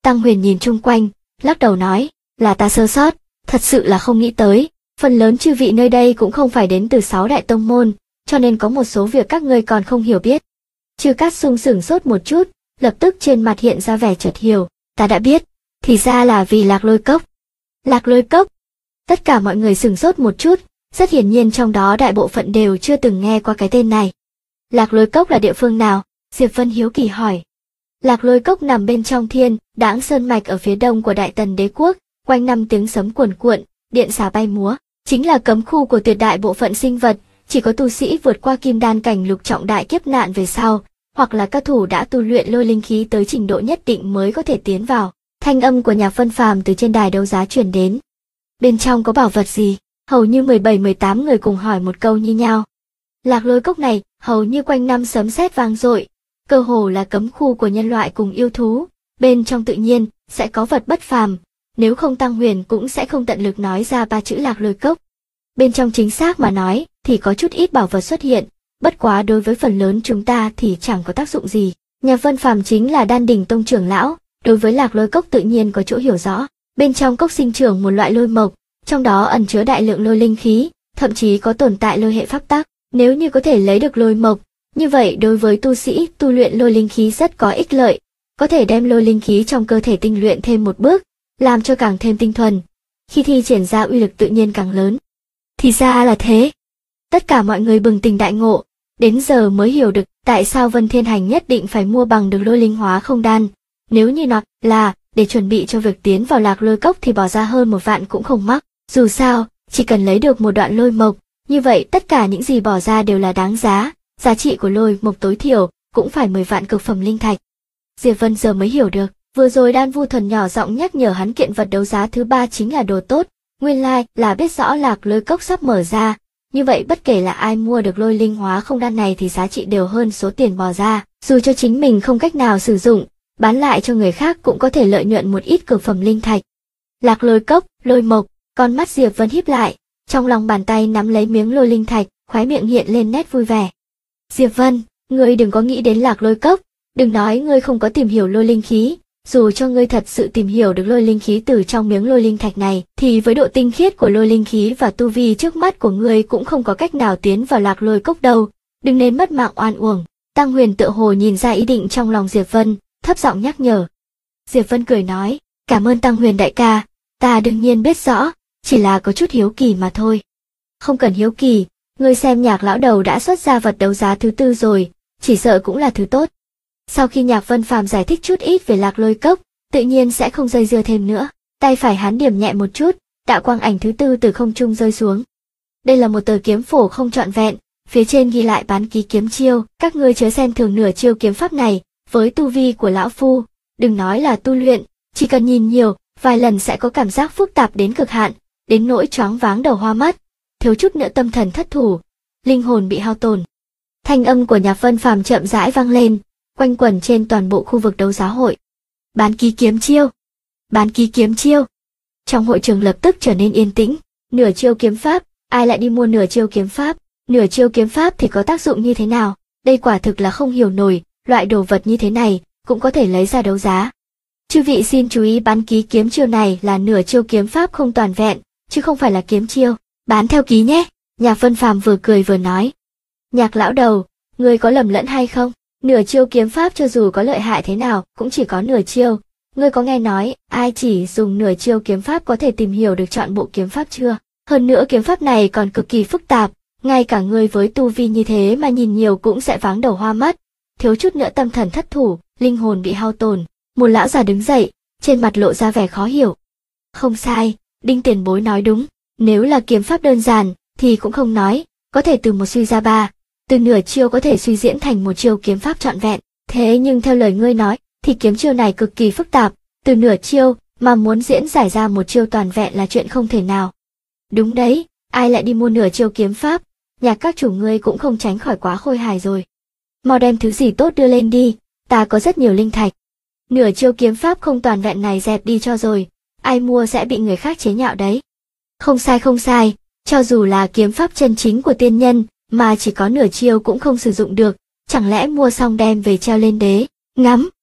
Tăng Huyền nhìn chung quanh, lắc đầu nói, là ta sơ sót, thật sự là không nghĩ tới, phần lớn chư vị nơi đây cũng không phải đến từ 6 đại tông môn, cho nên có một số việc các ngươi còn không hiểu biết. Chư Cát Sung sửng sốt một chút, lập tức trên mặt hiện ra vẻ chợt hiểu, ta đã biết, thì ra là vì Lạc Lôi Cốc. Lạc Lôi Cốc? Tất cả mọi người sửng sốt một chút, rất hiển nhiên trong đó đại bộ phận đều chưa từng nghe qua cái tên này. Lạc Lôi Cốc là địa phương nào? Diệp Vân hiếu kỳ hỏi. Lạc Lôi Cốc nằm bên trong Thiên Đãng Sơn mạch ở phía đông của Đại Tần Đế quốc, quanh năm tiếng sấm cuồn cuộn, điện xà bay múa, chính là cấm khu của tuyệt đại bộ phận sinh vật, chỉ có tu sĩ vượt qua kim đan cảnh lục trọng đại kiếp nạn về sau, hoặc là các thủ đã tu luyện lôi linh khí tới trình độ nhất định mới có thể tiến vào. Thanh âm của Nhạc Vân Phàm từ trên đài đấu giá truyền đến. Bên trong có bảo vật gì? Hầu như 17-18 người cùng hỏi một câu như nhau. Lạc Lôi Cốc này hầu như quanh năm sấm sét vang dội, cơ hồ là cấm khu của nhân loại cùng yêu thú, bên trong tự nhiên sẽ có vật bất phàm, nếu không Tăng Huyền cũng sẽ không tận lực nói ra 3 chữ Lạc Lôi Cốc. Bên trong chính xác mà nói thì có chút ít bảo vật xuất hiện, bất quá đối với phần lớn chúng ta thì chẳng có tác dụng gì. Nhạc Vân Phàm chính là Đan Đỉnh Tông trưởng lão, đối với Lạc Lôi Cốc tự nhiên có chỗ hiểu rõ. Bên trong cốc sinh trưởng một loại lôi mộc, trong đó ẩn chứa đại lượng lôi linh khí, thậm chí có tồn tại lôi hệ pháp tắc. Nếu như có thể lấy được lôi mộc, như vậy đối với tu sĩ tu luyện lôi linh khí rất có ích lợi, có thể đem lôi linh khí trong cơ thể tinh luyện thêm một bước, làm cho càng thêm tinh thuần. Khi thi triển ra uy lực tự nhiên càng lớn. Thì ra là thế. Tất cả mọi người bừng tỉnh đại ngộ, đến giờ mới hiểu được tại sao Vân Thiên Hành nhất định phải mua bằng được lôi linh hóa không đan. Nếu như nó là để chuẩn bị cho việc tiến vào Lạc Lôi Cốc thì bỏ ra hơn 1 vạn cũng không mắc. Dù sao, chỉ cần lấy được một đoạn lôi mộc, như vậy tất cả những gì bỏ ra đều là đáng giá. Giá trị của lôi mộc tối thiểu cũng phải 10 vạn cực phẩm linh thạch. Diệp Vân giờ mới hiểu được, vừa rồi Đan Vu Thuần nhỏ giọng nhắc nhở hắn kiện vật đấu giá thứ 3 chính là đồ tốt, nguyên lai là biết rõ Lạc Lôi Cốc sắp mở ra, như vậy bất kể là ai mua được lôi linh hóa không đan này thì giá trị đều hơn số tiền bỏ ra, dù cho chính mình không cách nào sử dụng, bán lại cho người khác cũng có thể lợi nhuận một ít cực phẩm linh thạch. Lạc Lôi Cốc, lôi mộc, con mắt Diệp Vân híp lại, trong lòng bàn tay nắm lấy miếng lôi linh thạch, khóe miệng hiện lên nét vui vẻ. Diệp Vân, ngươi đừng có nghĩ đến Lạc Lôi Cốc, đừng nói ngươi không có tìm hiểu lôi linh khí, dù cho ngươi thật sự tìm hiểu được lôi linh khí từ trong miếng lôi linh thạch này, thì với độ tinh khiết của lôi linh khí và tu vi trước mắt của ngươi cũng không có cách nào tiến vào Lạc Lôi Cốc đâu, đừng nên mất mạng oan uổng. Tăng Huyền tựa hồ nhìn ra ý định trong lòng Diệp Vân, thấp giọng nhắc nhở. Diệp Vân cười nói, cảm ơn Tăng Huyền đại ca, ta đương nhiên biết rõ, chỉ là có chút hiếu kỳ mà thôi. Không cần hiếu kỳ, ngươi xem Nhạc lão đầu đã xuất ra vật đấu giá thứ 4 rồi, chỉ sợ cũng là thứ tốt. Sau khi Nhạc Vân Phàm giải thích chút ít về Lạc Lôi Cốc, tự nhiên sẽ không dây dưa thêm nữa, tay phải hắn điểm nhẹ một chút, đạo quang ảnh thứ 4 từ không trung rơi xuống. Đây là một tờ kiếm phổ không trọn vẹn, phía trên ghi lại bán ký kiếm chiêu, các ngươi chớ xem thường nửa chiêu kiếm pháp này, với tu vi của lão phu, đừng nói là tu luyện, chỉ cần nhìn nhiều, vài lần sẽ có cảm giác phức tạp đến cực hạn, đến nỗi choáng váng đầu hoa mắt, thiếu chút nữa tâm thần thất thủ, linh hồn bị hao tổn. Thanh âm của Nhạc Vân Phàm chậm rãi vang lên, quanh quẩn trên toàn bộ khu vực đấu giá hội. Bán ký kiếm chiêu, bán ký kiếm chiêu. Trong hội trường lập tức trở nên yên tĩnh, nửa chiêu kiếm pháp, ai lại đi mua nửa chiêu kiếm pháp, nửa chiêu kiếm pháp thì có tác dụng như thế nào, đây quả thực là không hiểu nổi, loại đồ vật như thế này cũng có thể lấy ra đấu giá. Chư vị xin chú ý, bán ký kiếm chiêu này là nửa chiêu kiếm pháp không toàn vẹn, chứ không phải là kiếm chiêu, bán theo ký nhé. Nhạc Vân Phàm vừa cười vừa nói. Nhạc lão đầu, ngươi có lầm lẫn hay không? Nửa chiêu kiếm pháp cho dù có lợi hại thế nào cũng chỉ có nửa chiêu. Ngươi có nghe nói ai chỉ dùng nửa chiêu kiếm pháp có thể tìm hiểu được trọn bộ kiếm pháp chưa? Hơn nữa kiếm pháp này còn cực kỳ phức tạp, ngay cả ngươi với tu vi như thế mà nhìn nhiều cũng sẽ váng đầu hoa mắt, thiếu chút nữa tâm thần thất thủ, linh hồn bị hao tổn. Một lão già đứng dậy, trên mặt lộ ra vẻ khó hiểu. Không sai, Đinh tiền bối nói đúng, nếu là kiếm pháp đơn giản thì cũng không nói, có thể từ một suy ra 3, từ nửa chiêu có thể suy diễn thành một chiêu kiếm pháp trọn vẹn. Thế nhưng theo lời ngươi nói thì kiếm chiêu này cực kỳ phức tạp, từ nửa chiêu mà muốn diễn giải ra một chiêu toàn vẹn là chuyện không thể nào. Đúng đấy, ai lại đi mua nửa chiêu kiếm pháp, Nhạc các chủ ngươi cũng không tránh khỏi quá khôi hài rồi. Mau đem thứ gì tốt đưa lên đi, ta có rất nhiều linh thạch. Nửa chiêu kiếm pháp không toàn vẹn này dẹp đi cho rồi, ai mua sẽ bị người khác chế nhạo đấy. Không sai, cho dù là kiếm pháp chân chính của tiên nhân, mà chỉ có nửa chiêu cũng không sử dụng được, chẳng lẽ mua xong đem về treo lên đế, ngắm.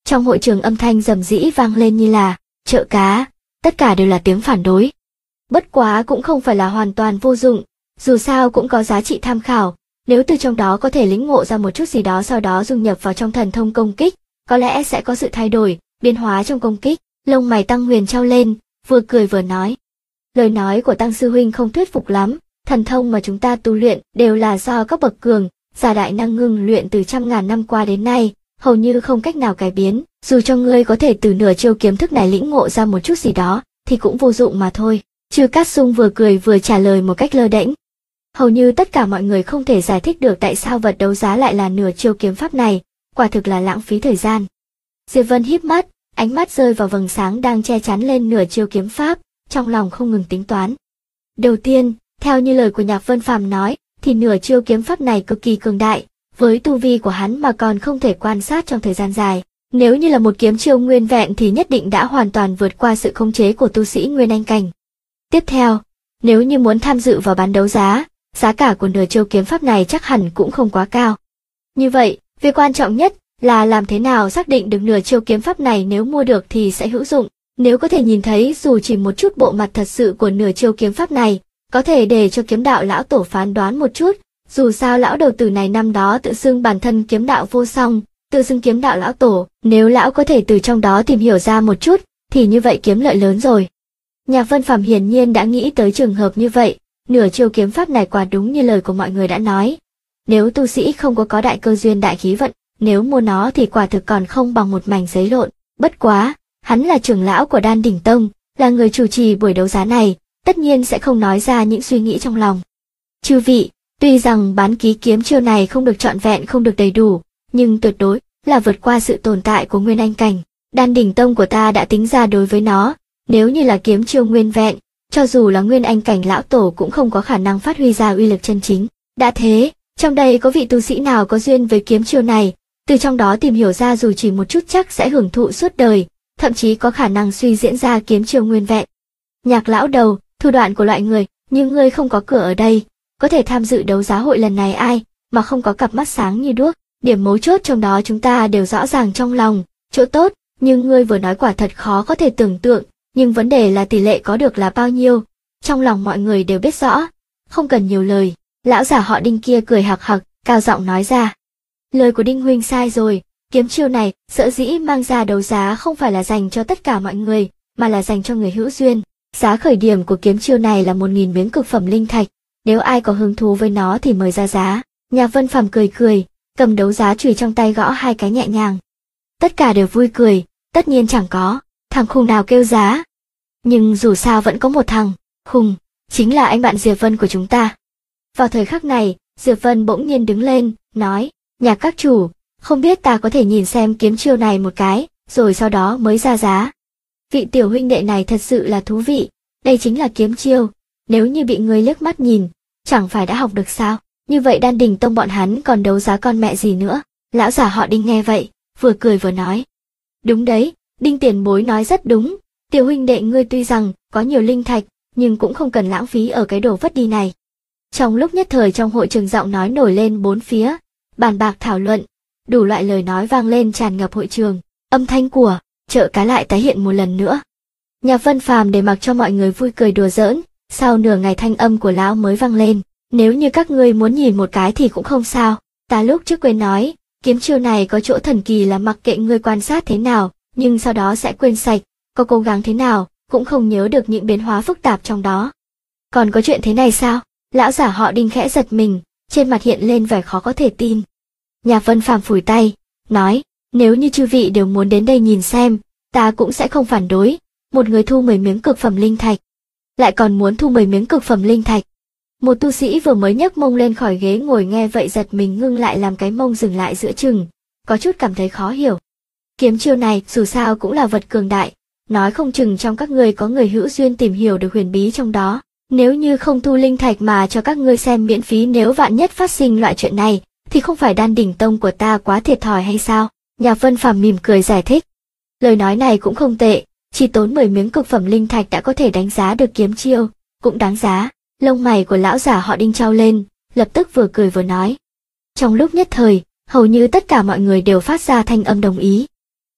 Trong hội trường âm thanh rầm rĩ vang lên như là chợ cá, tất cả đều là tiếng phản đối. Bất quá cũng không phải là hoàn toàn vô dụng, dù sao cũng có giá trị tham khảo, nếu từ trong đó có thể lĩnh ngộ ra một chút gì đó sau đó dung nhập vào trong thần thông công kích, có lẽ sẽ có sự thay đổi, biến hóa trong công kích. Lông mày Tăng Huyền trao lên, vừa cười vừa nói. Lời nói của Tăng sư huynh không thuyết phục lắm, thần thông mà chúng ta tu luyện đều là do các bậc cường, giả đại năng ngưng luyện từ trăm ngàn năm qua đến nay, hầu như không cách nào cải biến, dù cho ngươi có thể từ nửa chiêu kiếm thức này lĩnh ngộ ra một chút gì đó, thì cũng vô dụng mà thôi. Chư Cát Sung vừa cười vừa trả lời một cách lơ đễnh. Hầu như tất cả mọi người không thể giải thích được tại sao vật đấu giá lại là nửa chiêu kiếm pháp này, quả thực là lãng phí thời gian. Diệp Vân híp mắt, ánh mắt rơi vào vầng sáng đang che chắn lên nửa chiêu kiếm pháp, trong lòng không ngừng tính toán. Đầu tiên, theo như lời của Nhạc Vân Phàm nói, thì nửa chiêu kiếm pháp này cực kỳ cường đại, với tu vi của hắn mà còn không thể quan sát trong thời gian dài. Nếu như là một kiếm chiêu nguyên vẹn thì nhất định đã hoàn toàn vượt qua sự khống chế của tu sĩ Nguyên Anh cảnh. Tiếp theo, nếu như muốn tham dự vào bán đấu giá, giá cả của nửa chiêu kiếm pháp này chắc hẳn cũng không quá cao. Như vậy, việc quan trọng nhất là làm thế nào xác định được nửa chiêu kiếm pháp này, nếu mua được thì sẽ hữu dụng. Nếu có thể nhìn thấy dù chỉ một chút bộ mặt thật sự của nửa chiêu kiếm pháp này, có thể để cho kiếm đạo lão tổ phán đoán một chút, dù sao lão đầu tử này năm đó tự xưng bản thân kiếm đạo vô song, tự xưng kiếm đạo lão tổ, nếu lão có thể từ trong đó tìm hiểu ra một chút, thì như vậy kiếm lợi lớn rồi. Nhạc Vân Phàm hiển nhiên đã nghĩ tới trường hợp như vậy, nửa chiêu kiếm pháp này quả đúng như lời của mọi người đã nói. Nếu tu sĩ không có đại cơ duyên đại khí vận, nếu mua nó thì quả thực còn không bằng một mảnh giấy lộn. Bất quá, hắn là trưởng lão của Đan Đỉnh Tông, là người chủ trì buổi đấu giá này, tất nhiên sẽ không nói ra những suy nghĩ trong lòng. Chư vị, tuy rằng bán ký kiếm chiêu này không được trọn vẹn, không được đầy đủ, nhưng tuyệt đối là vượt qua sự tồn tại của Nguyên Anh cảnh. Đan Đỉnh Tông của ta đã tính ra đối với nó, nếu như là kiếm chiêu nguyên vẹn, cho dù là Nguyên Anh cảnh lão tổ cũng không có khả năng phát huy ra uy lực chân chính. Đã thế, trong đây có vị tu sĩ nào có duyên với kiếm chiêu này, từ trong đó tìm hiểu ra dù chỉ một chút chắc sẽ hưởng thụ suốt đời, thậm chí có khả năng suy diễn ra kiếm chiêu nguyên vẹn. Nhạc lão đầu, thủ đoạn của loại người như ngươi không có cửa ở đây, có thể tham dự đấu giá hội lần này ai mà không có cặp mắt sáng như đuốc, điểm mấu chốt trong đó chúng ta đều rõ ràng trong lòng, chỗ tốt, nhưng ngươi vừa nói quả thật khó có thể tưởng tượng, nhưng vấn đề là tỷ lệ có được là bao nhiêu, trong lòng mọi người đều biết rõ, không cần nhiều lời. Lão giả họ Đinh kia cười hạc hạc, cao giọng nói ra. Lời của Đinh huynh sai rồi, kiếm chiêu này sở dĩ mang ra đấu giá không phải là dành cho tất cả mọi người, mà là dành cho người hữu duyên. Giá khởi điểm của kiếm chiêu này là 1000 miếng cực phẩm linh thạch, nếu ai có hứng thú với nó thì mời ra giá. Nhạc Vân Phàm cười cười, cầm đấu giá chùy trong tay gõ hai cái nhẹ nhàng. Tất cả đều vui cười, tất nhiên chẳng có thằng khùng nào kêu giá. Nhưng dù sao vẫn có một thằng khùng, chính là anh bạn Diệp Vân của chúng ta. Vào thời khắc này, Diệp Vân bỗng nhiên đứng lên, nói, Nhạc các chủ, không biết ta có thể nhìn xem kiếm chiêu này một cái, rồi sau đó mới ra giá. Vị tiểu huynh đệ này thật sự là thú vị, đây chính là kiếm chiêu, nếu như bị người liếc mắt nhìn, chẳng phải đã học được sao, như vậy Đan Đỉnh Tông bọn hắn còn đấu giá con mẹ gì nữa. Lão giả họ Đinh nghe vậy, vừa cười vừa nói. Đúng đấy, Đinh tiền bối nói rất đúng, tiểu huynh đệ ngươi tuy rằng có nhiều linh thạch, nhưng cũng không cần lãng phí ở cái đồ vất đi này. Trong lúc nhất thời trong hội trường giọng nói nổi lên bốn phía, bàn bạc thảo luận, đủ loại lời nói vang lên tràn ngập hội trường, âm thanh của chợ cá lại tái hiện một lần nữa. Nhạc Vân Phàm để mặc cho mọi người vui cười đùa giỡn, sau nửa ngày thanh âm của lão mới vang lên, nếu như các ngươi muốn nhìn một cái thì cũng không sao, ta lúc trước quên nói, kiếm chiêu này có chỗ thần kỳ là mặc kệ ngươi quan sát thế nào, nhưng sau đó sẽ quên sạch, có cố gắng thế nào, cũng không nhớ được những biến hóa phức tạp trong đó. Còn có chuyện thế này sao? Lão giả họ Đinh khẽ giật mình, trên mặt hiện lên vẻ khó có thể tin. Nhạc Vân Phàm phủi tay, nói, nếu như chư vị đều muốn đến đây nhìn xem, ta cũng sẽ không phản đối, một người thu 10 miếng cực phẩm linh thạch. Lại còn muốn thu 10 miếng cực phẩm linh thạch. Một tu sĩ vừa mới nhấc mông lên khỏi ghế ngồi nghe vậy giật mình ngưng lại làm cái mông dừng lại giữa chừng, có chút cảm thấy khó hiểu. Kiếm chiêu này dù sao cũng là vật cường đại, nói không chừng trong các ngươi có người hữu duyên tìm hiểu được huyền bí trong đó. Nếu như không thu linh thạch mà cho các ngươi xem miễn phí, nếu vạn nhất phát sinh loại chuyện này, thì không phải Đan Đỉnh Tông của ta quá thiệt thòi hay sao? Nhạc Vân Phàm mỉm cười giải thích. Lời nói này cũng không tệ, chỉ tốn 10 miếng cực phẩm linh thạch đã có thể đánh giá được kiếm chiêu, cũng đáng giá. Lông mày của lão giả họ Đinh trao lên, lập tức vừa cười vừa nói. Trong lúc nhất thời, hầu như tất cả mọi người đều phát ra thanh âm đồng ý.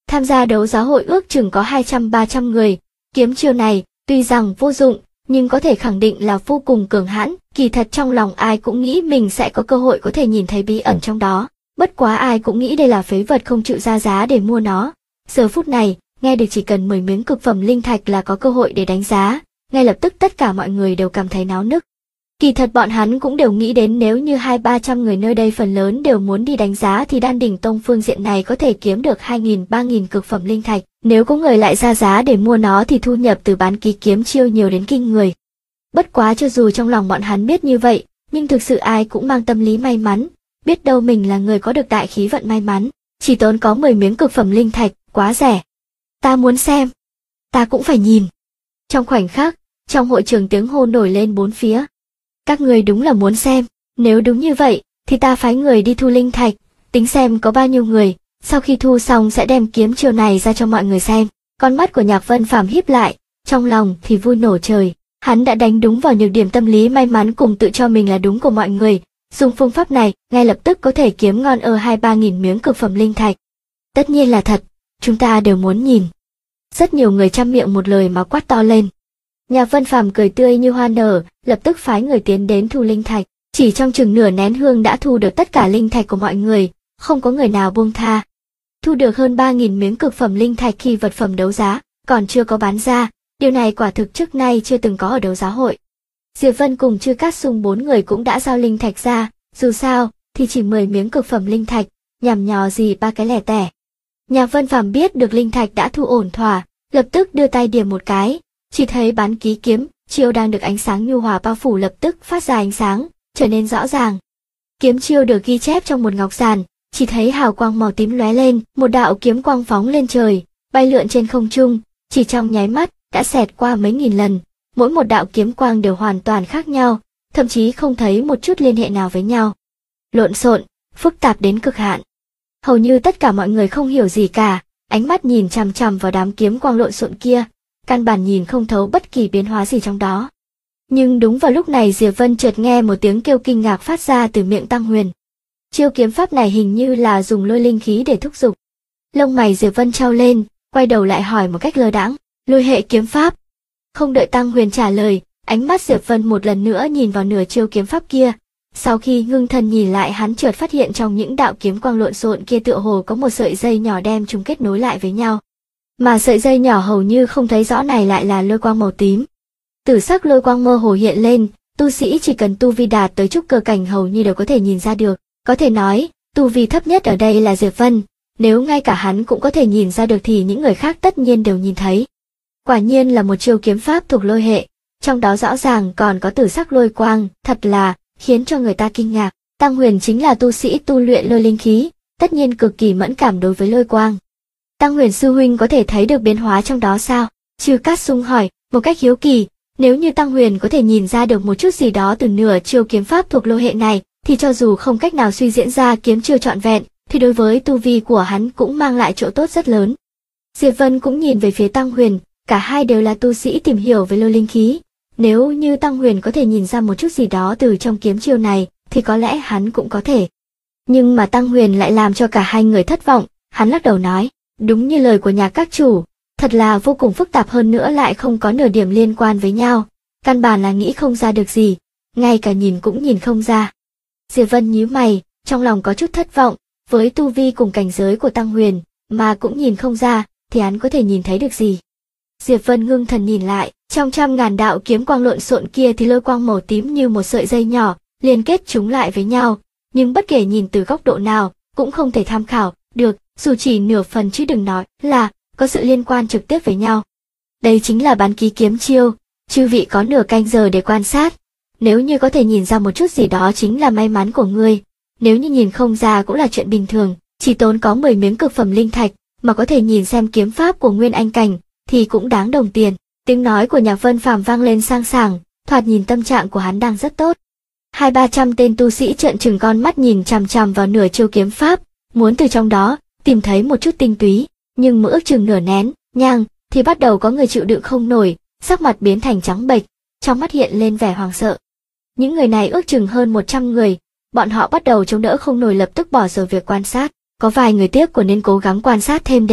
Tham gia đấu giá hội ước chừng có 200-300 người. Kiếm chiêu này, tuy rằng vô dụng, nhưng có thể khẳng định là vô cùng cường hãn. Kỳ thật trong lòng ai cũng nghĩ mình sẽ có cơ hội có thể nhìn thấy bí ẩn trong đó. Bất quá ai cũng nghĩ đây là phế vật không chịu ra giá để mua nó. Giờ phút này, nghe được chỉ cần 10 miếng cực phẩm linh thạch là có cơ hội để đánh giá, ngay lập tức tất cả mọi người đều cảm thấy náo nức. Kỳ thật bọn hắn cũng đều nghĩ đến nếu như 200-300 người nơi đây phần lớn đều muốn đi đánh giá thì Đan Đỉnh Tông phương diện này có thể kiếm được 2.000-3.000 cực phẩm linh thạch. Nếu có người lại ra giá để mua nó thì thu nhập từ bán ký kiếm chiêu nhiều đến kinh người. Bất quá cho dù trong lòng bọn hắn biết như vậy, nhưng thực sự ai cũng mang tâm lý may mắn, biết đâu mình là người có được đại khí vận may mắn. Chỉ tốn có 10 miếng cực phẩm linh thạch, quá rẻ. Ta muốn xem. Ta cũng phải nhìn. Trong khoảnh khắc, trong hội trường tiếng hô nổi lên bốn phía. Các người đúng là muốn xem, nếu đúng như vậy, thì ta phái người đi thu linh thạch, tính xem có bao nhiêu người, sau khi thu xong sẽ đem kiếm chiêu này ra cho mọi người xem. Con mắt của Nhạc Vân Phàm híp lại, trong lòng thì vui nổ trời, hắn đã đánh đúng vào nhược điểm tâm lý may mắn cùng tự cho mình là đúng của mọi người, dùng phương pháp này, ngay lập tức có thể kiếm ngon 2-3 nghìn miếng cực phẩm linh thạch. Tất nhiên là thật, chúng ta đều muốn nhìn. Rất nhiều người trăm miệng một lời mà quát to lên. Nhạc Vân Phàm cười tươi như hoa nở, lập tức phái người tiến đến thu linh thạch. Chỉ trong chừng nửa nén hương đã thu được tất cả linh thạch của mọi người, không có người nào buông tha. Thu được hơn 3.000 miếng cực phẩm linh thạch khi vật phẩm đấu giá, còn chưa có bán ra, điều này quả thực trước nay chưa từng có ở đấu giá hội. Diệp Vân cùng Chư Cát Sung 4 người cũng đã giao linh thạch ra, dù sao thì chỉ 10 miếng cực phẩm linh thạch, nhằm nhò gì ba cái lẻ tẻ. Nhạc Vân Phàm biết được linh thạch đã thu ổn thỏa, lập tức đưa tay điểm một cái, chỉ thấy bán ký kiếm chiêu đang được ánh sáng nhu hòa bao phủ lập tức phát ra ánh sáng, trở nên rõ ràng. Kiếm chiêu được ghi chép trong một ngọc giản, chỉ thấy hào quang màu tím lóe lên, một đạo kiếm quang phóng lên trời, bay lượn trên không trung, chỉ trong nháy mắt đã xẹt qua mấy nghìn lần, mỗi một đạo kiếm quang đều hoàn toàn khác nhau, thậm chí không thấy một chút liên hệ nào với nhau. Lộn xộn, phức tạp đến cực hạn. Hầu như tất cả mọi người không hiểu gì cả, ánh mắt nhìn chằm chằm vào đám kiếm quang lộn xộn kia, căn bản nhìn không thấu bất kỳ biến hóa gì trong đó. Nhưng đúng vào lúc này Diệp Vân chợt nghe một tiếng kêu kinh ngạc phát ra từ miệng Tăng Huyền. Chiêu kiếm pháp này hình như là dùng lôi linh khí để thúc giục. Lông mày Diệp Vân trao lên, quay đầu lại hỏi một cách lơ đãng, lôi hệ kiếm pháp. Không đợi Tăng Huyền trả lời, ánh mắt Diệp Vân một lần nữa nhìn vào nửa chiêu kiếm pháp kia. Sau khi ngưng thần nhìn lại hắn chợt phát hiện trong những đạo kiếm quang lộn xộn kia tựa hồ có một sợi dây nhỏ đem chúng kết nối lại với nhau. Mà sợi dây nhỏ hầu như không thấy rõ này lại là lôi quang màu tím. Tử sắc lôi quang mơ hồ hiện lên, tu sĩ chỉ cần tu vi đạt tới trúc cơ cảnh hầu như đều có thể nhìn ra được. Có thể nói, tu vi thấp nhất ở đây là Diệp Vân, nếu ngay cả hắn cũng có thể nhìn ra được thì những người khác tất nhiên đều nhìn thấy. Quả nhiên là một chiêu kiếm pháp thuộc lôi hệ, trong đó rõ ràng còn có tử sắc lôi quang, thật là khiến cho người ta kinh ngạc. Tăng Huyền chính là tu sĩ tu luyện lôi linh khí, tất nhiên cực kỳ mẫn cảm đối với lôi quang. Tăng Huyền sư huynh có thể thấy được biến hóa trong đó sao? Chư Cát Sung hỏi, một cách hiếu kỳ, nếu như Tăng Huyền có thể nhìn ra được một chút gì đó từ nửa chiêu kiếm pháp thuộc lôi hệ này, thì cho dù không cách nào suy diễn ra kiếm chiêu trọn vẹn, thì đối với tu vi của hắn cũng mang lại chỗ tốt rất lớn. Diệp Vân cũng nhìn về phía Tăng Huyền, cả hai đều là tu sĩ tìm hiểu về lôi linh khí. Nếu như Tăng Huyền có thể nhìn ra một chút gì đó từ trong kiếm chiêu này, thì có lẽ hắn cũng có thể. Nhưng mà Tăng Huyền lại làm cho cả hai người thất vọng, hắn lắc đầu nói, đúng như lời của nhà các chủ, thật là vô cùng phức tạp hơn nữa lại không có nửa điểm liên quan với nhau, căn bản là nghĩ không ra được gì, ngay cả nhìn cũng nhìn không ra. Diệp Vân nhíu mày, trong lòng có chút thất vọng, với tu vi cùng cảnh giới của Tăng Huyền, mà cũng nhìn không ra, thì hắn có thể nhìn thấy được gì. Diệp Vân ngưng thần nhìn lại, trong trăm ngàn đạo kiếm quang lộn xộn kia thì lôi quang màu tím như một sợi dây nhỏ, liên kết chúng lại với nhau, nhưng bất kể nhìn từ góc độ nào, cũng không thể tham khảo được, dù chỉ nửa phần chứ đừng nói là có sự liên quan trực tiếp với nhau. Đây chính là bán ký kiếm chiêu, chư vị có nửa canh giờ để quan sát. Nếu như có thể nhìn ra một chút gì đó chính là may mắn của ngươi, nếu như nhìn không ra cũng là chuyện bình thường, chỉ tốn có 10 miếng cực phẩm linh thạch, mà có thể nhìn xem kiếm pháp của Nguyên Anh Cảnh, thì cũng đáng đồng tiền. Tiếng nói của Nhạc Vân Phàm vang lên sang sảng, thoạt nhìn tâm trạng của hắn đang rất tốt. 200-300 tên tu sĩ trợn trừng con mắt nhìn chằm chằm vào nửa chiêu kiếm pháp, muốn từ trong đó tìm thấy một chút tinh túy, nhưng mỗi ước chừng nửa nén nhang thì bắt đầu có người chịu đựng không nổi, sắc mặt biến thành trắng bệch, trong mắt hiện lên vẻ hoảng sợ. Những người này ước chừng hơn 100 người, bọn họ bắt đầu chống đỡ không nổi lập tức bỏ rồi việc quan sát, có vài người tiếc của nên cố gắng quan sát thêm để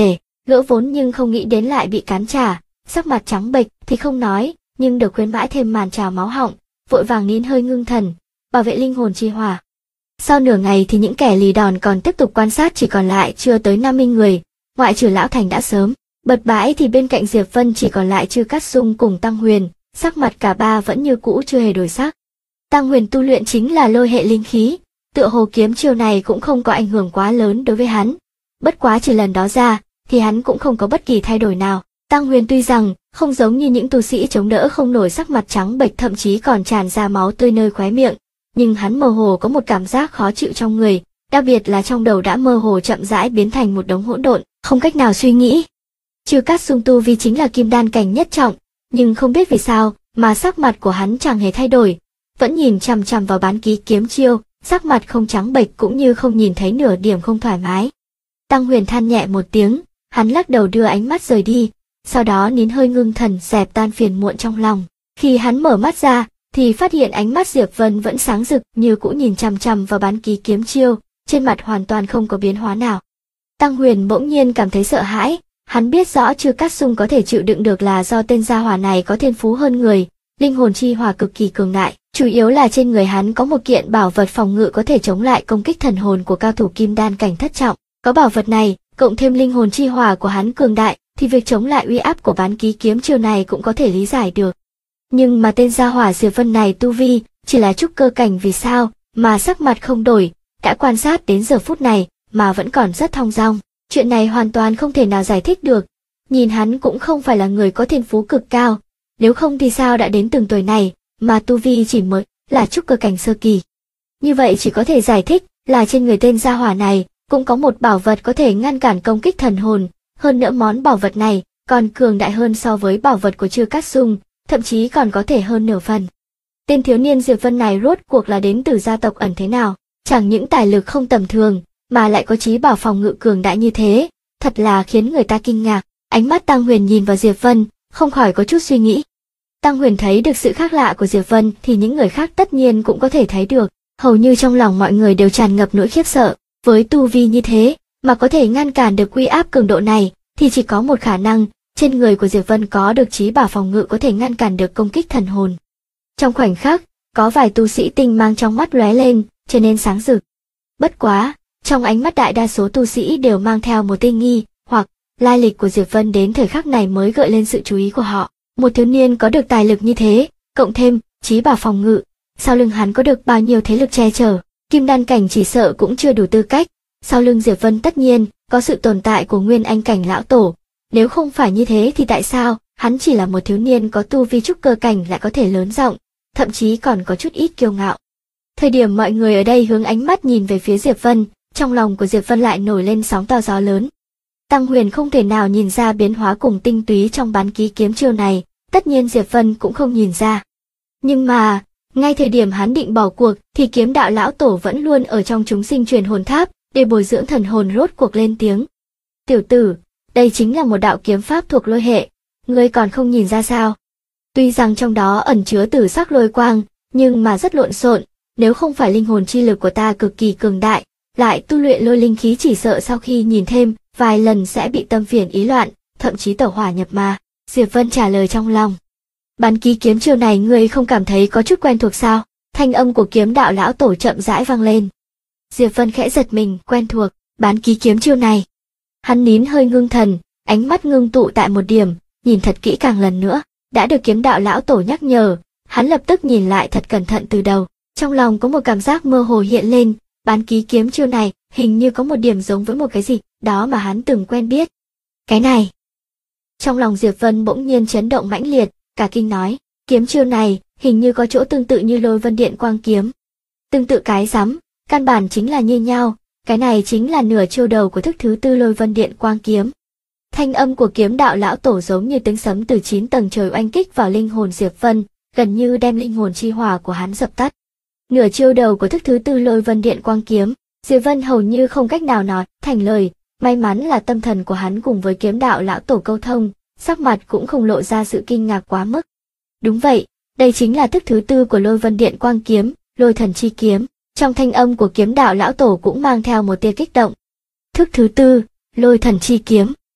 Gỡ vốn nhưng không nghĩ đến lại bị cán trả, sắc mặt trắng bệch thì không nói, nhưng được khuyến mãi thêm màn trào máu họng, vội vàng nín hơi ngưng thần, bảo vệ linh hồn chi hỏa. Sau nửa ngày thì những kẻ lì đòn còn tiếp tục quan sát chỉ còn lại chưa tới 50 người, ngoại trừ Lão Thành đã sớm bật bãi thì bên cạnh Diệp Vân chỉ còn lại Chư Cát Sung cùng Tăng Huyền, sắc mặt cả ba vẫn như cũ chưa hề đổi sắc. Tăng Huyền tu luyện chính là lôi hệ linh khí, tựa hồ kiếm chiêu này cũng không có ảnh hưởng quá lớn đối với hắn. Bất quá trừ lần đó ra, thì hắn cũng không có bất kỳ thay đổi nào. Tăng Huyền tuy rằng không giống như những tu sĩ chống đỡ không nổi, sắc mặt trắng bệch thậm chí còn tràn ra máu tươi nơi khóe miệng, nhưng hắn mơ hồ có một cảm giác khó chịu trong người, đặc biệt là trong đầu đã mơ hồ chậm rãi biến thành một đống hỗn độn, không cách nào suy nghĩ. Chư Cát Sung tu vi chính là kim đan cảnh nhất trọng, nhưng không biết vì sao mà sắc mặt của hắn chẳng hề thay đổi, vẫn nhìn chằm chằm vào bán ký kiếm chiêu, sắc mặt không trắng bệch cũng như không nhìn thấy nửa điểm không thoải mái. Tăng Huyền than nhẹ một tiếng, hắn lắc đầu đưa ánh mắt rời đi, sau đó nín hơi ngưng thần dẹp tan phiền muộn trong lòng. Khi hắn mở mắt ra, thì phát hiện ánh mắt Diệp Vân vẫn sáng rực như cũ nhìn chằm chằm vào bán ký kiếm chiêu, trên mặt hoàn toàn không có biến hóa nào. Tăng Huyền bỗng nhiên cảm thấy sợ hãi, hắn biết rõ Chư Cát Sung có thể chịu đựng được là do tên gia hỏa này có thiên phú hơn người, linh hồn chi hỏa cực kỳ cường đại, chủ yếu là trên người hắn có một kiện bảo vật phòng ngự có thể chống lại công kích thần hồn của cao thủ kim đan cảnh thất trọng. Có bảo vật này, cộng thêm linh hồn chi hỏa của hắn cường đại, thì việc chống lại uy áp của bán ký kiếm chiêu này cũng có thể lý giải được. Nhưng mà tên gia hỏa Diệp Vân này tu vi chỉ là trúc cơ cảnh, vì sao mà sắc mặt không đổi, đã quan sát đến giờ phút này mà vẫn còn rất thong dong. Chuyện này hoàn toàn không thể nào giải thích được. Nhìn hắn cũng không phải là người có thiên phú cực cao, nếu không thì sao đã đến từng tuổi này mà tu vi chỉ mới là trúc cơ cảnh sơ kỳ. Như vậy chỉ có thể giải thích là trên người tên gia hỏa này cũng có một bảo vật có thể ngăn cản công kích thần hồn, hơn nữa món bảo vật này còn cường đại hơn so với bảo vật của Chư Cát Sung, thậm chí còn có thể hơn nửa phần. Tên thiếu niên Diệp Vân này rốt cuộc là đến từ gia tộc ẩn thế nào, chẳng những tài lực không tầm thường, mà lại có chí bảo phòng ngự cường đại như thế, thật là khiến người ta kinh ngạc. Ánh mắt Tăng Huyền nhìn vào Diệp Vân, không khỏi có chút suy nghĩ. Tăng Huyền thấy được sự khác lạ của Diệp Vân thì những người khác tất nhiên cũng có thể thấy được, hầu như trong lòng mọi người đều tràn ngập nỗi khiếp sợ, với tu vi như thế mà có thể ngăn cản được uy áp cường độ này thì chỉ có một khả năng, trên người của Diệp Vân có được chí bảo phòng ngự có thể ngăn cản được công kích thần hồn. Trong khoảnh khắc, có vài tu sĩ tinh mang trong mắt lóe lên, trở nên sáng rực. Bất quá, trong ánh mắt đại đa số tu sĩ đều mang theo một tia nghi hoặc lai lịch của Diệp Vân đến thời khắc này mới gợi lên sự chú ý của họ. Một thiếu niên có được tài lực như thế, cộng thêm chí bảo phòng ngự, sau lưng hắn có được bao nhiêu thế lực che chở, kim đan cảnh chỉ sợ cũng chưa đủ tư cách. Sau lưng Diệp Vân tất nhiên có sự tồn tại của nguyên anh cảnh lão tổ. Nếu không phải như thế thì tại sao hắn chỉ là một thiếu niên có tu vi trúc cơ cảnh lại có thể lớn giọng, thậm chí còn có chút ít kiêu ngạo. Thời điểm mọi người ở đây hướng ánh mắt nhìn về phía Diệp Vân, trong lòng của Diệp Vân lại nổi lên sóng to gió lớn. Tăng Huyền không thể nào nhìn ra biến hóa cùng tinh túy trong bán ký kiếm chiêu này, tất nhiên Diệp Vân cũng không nhìn ra. Nhưng mà, ngay thời điểm hắn định bỏ cuộc thì kiếm đạo lão tổ vẫn luôn ở trong chúng sinh truyền hồn tháp để bồi dưỡng thần hồn rốt cuộc lên tiếng. Tiểu tử, đây chính là một đạo kiếm pháp thuộc lôi hệ, ngươi còn không nhìn ra sao? Tuy rằng trong đó ẩn chứa tử sắc lôi quang, nhưng mà rất lộn xộn, nếu không phải linh hồn chi lực của ta cực kỳ cường đại, lại tu luyện lôi linh khí chỉ sợ sau khi nhìn thêm vài lần sẽ bị tâm phiền ý loạn, thậm chí tẩu hỏa nhập ma. Diệp Vân trả lời trong lòng. Bán ký kiếm chiêu này ngươi không cảm thấy có chút quen thuộc sao? Thanh âm của kiếm đạo lão tổ chậm rãi vang lên. Diệp Vân khẽ giật mình, quen thuộc, bán ký kiếm chiêu này. Hắn nín hơi ngưng thần, ánh mắt ngưng tụ tại một điểm, nhìn thật kỹ càng lần nữa. Đã được kiếm đạo lão tổ nhắc nhở, hắn lập tức nhìn lại thật cẩn thận từ đầu. Trong lòng có một cảm giác mơ hồ hiện lên, bán ký kiếm chiêu này hình như có một điểm giống với một cái gì đó mà hắn từng quen biết. Cái này. Trong lòng Diệp Vân bỗng nhiên chấn động mãnh liệt, cả kinh nói, kiếm chiêu này hình như có chỗ tương tự như Lôi Vân Điện Quang kiếm. Tương tự cái rắm, căn bản chính là như nhau, cái này chính là nửa chiêu đầu của thức thứ tư Lôi Vân Điện Quang kiếm. Thanh âm của kiếm đạo lão tổ giống như tiếng sấm từ 9 tầng trời oanh kích vào linh hồn Diệp Vân, gần như đem linh hồn chi hỏa của hắn dập tắt. Nửa chiêu đầu của thức thứ tư Lôi Vân Điện Quang kiếm, Diệp Vân hầu như không cách nào nói thành lời, may mắn là tâm thần của hắn cùng với kiếm đạo lão tổ câu thông, sắc mặt cũng không lộ ra sự kinh ngạc quá mức. Đúng vậy, đây chính là thức thứ tư của Lôi Vân Điện Quang kiếm, Lôi Thần Chi kiếm. Trong thanh âm của kiếm đạo lão tổ cũng mang theo một tia kích động. Thức thứ tư, Lôi Thần Chi kiếm.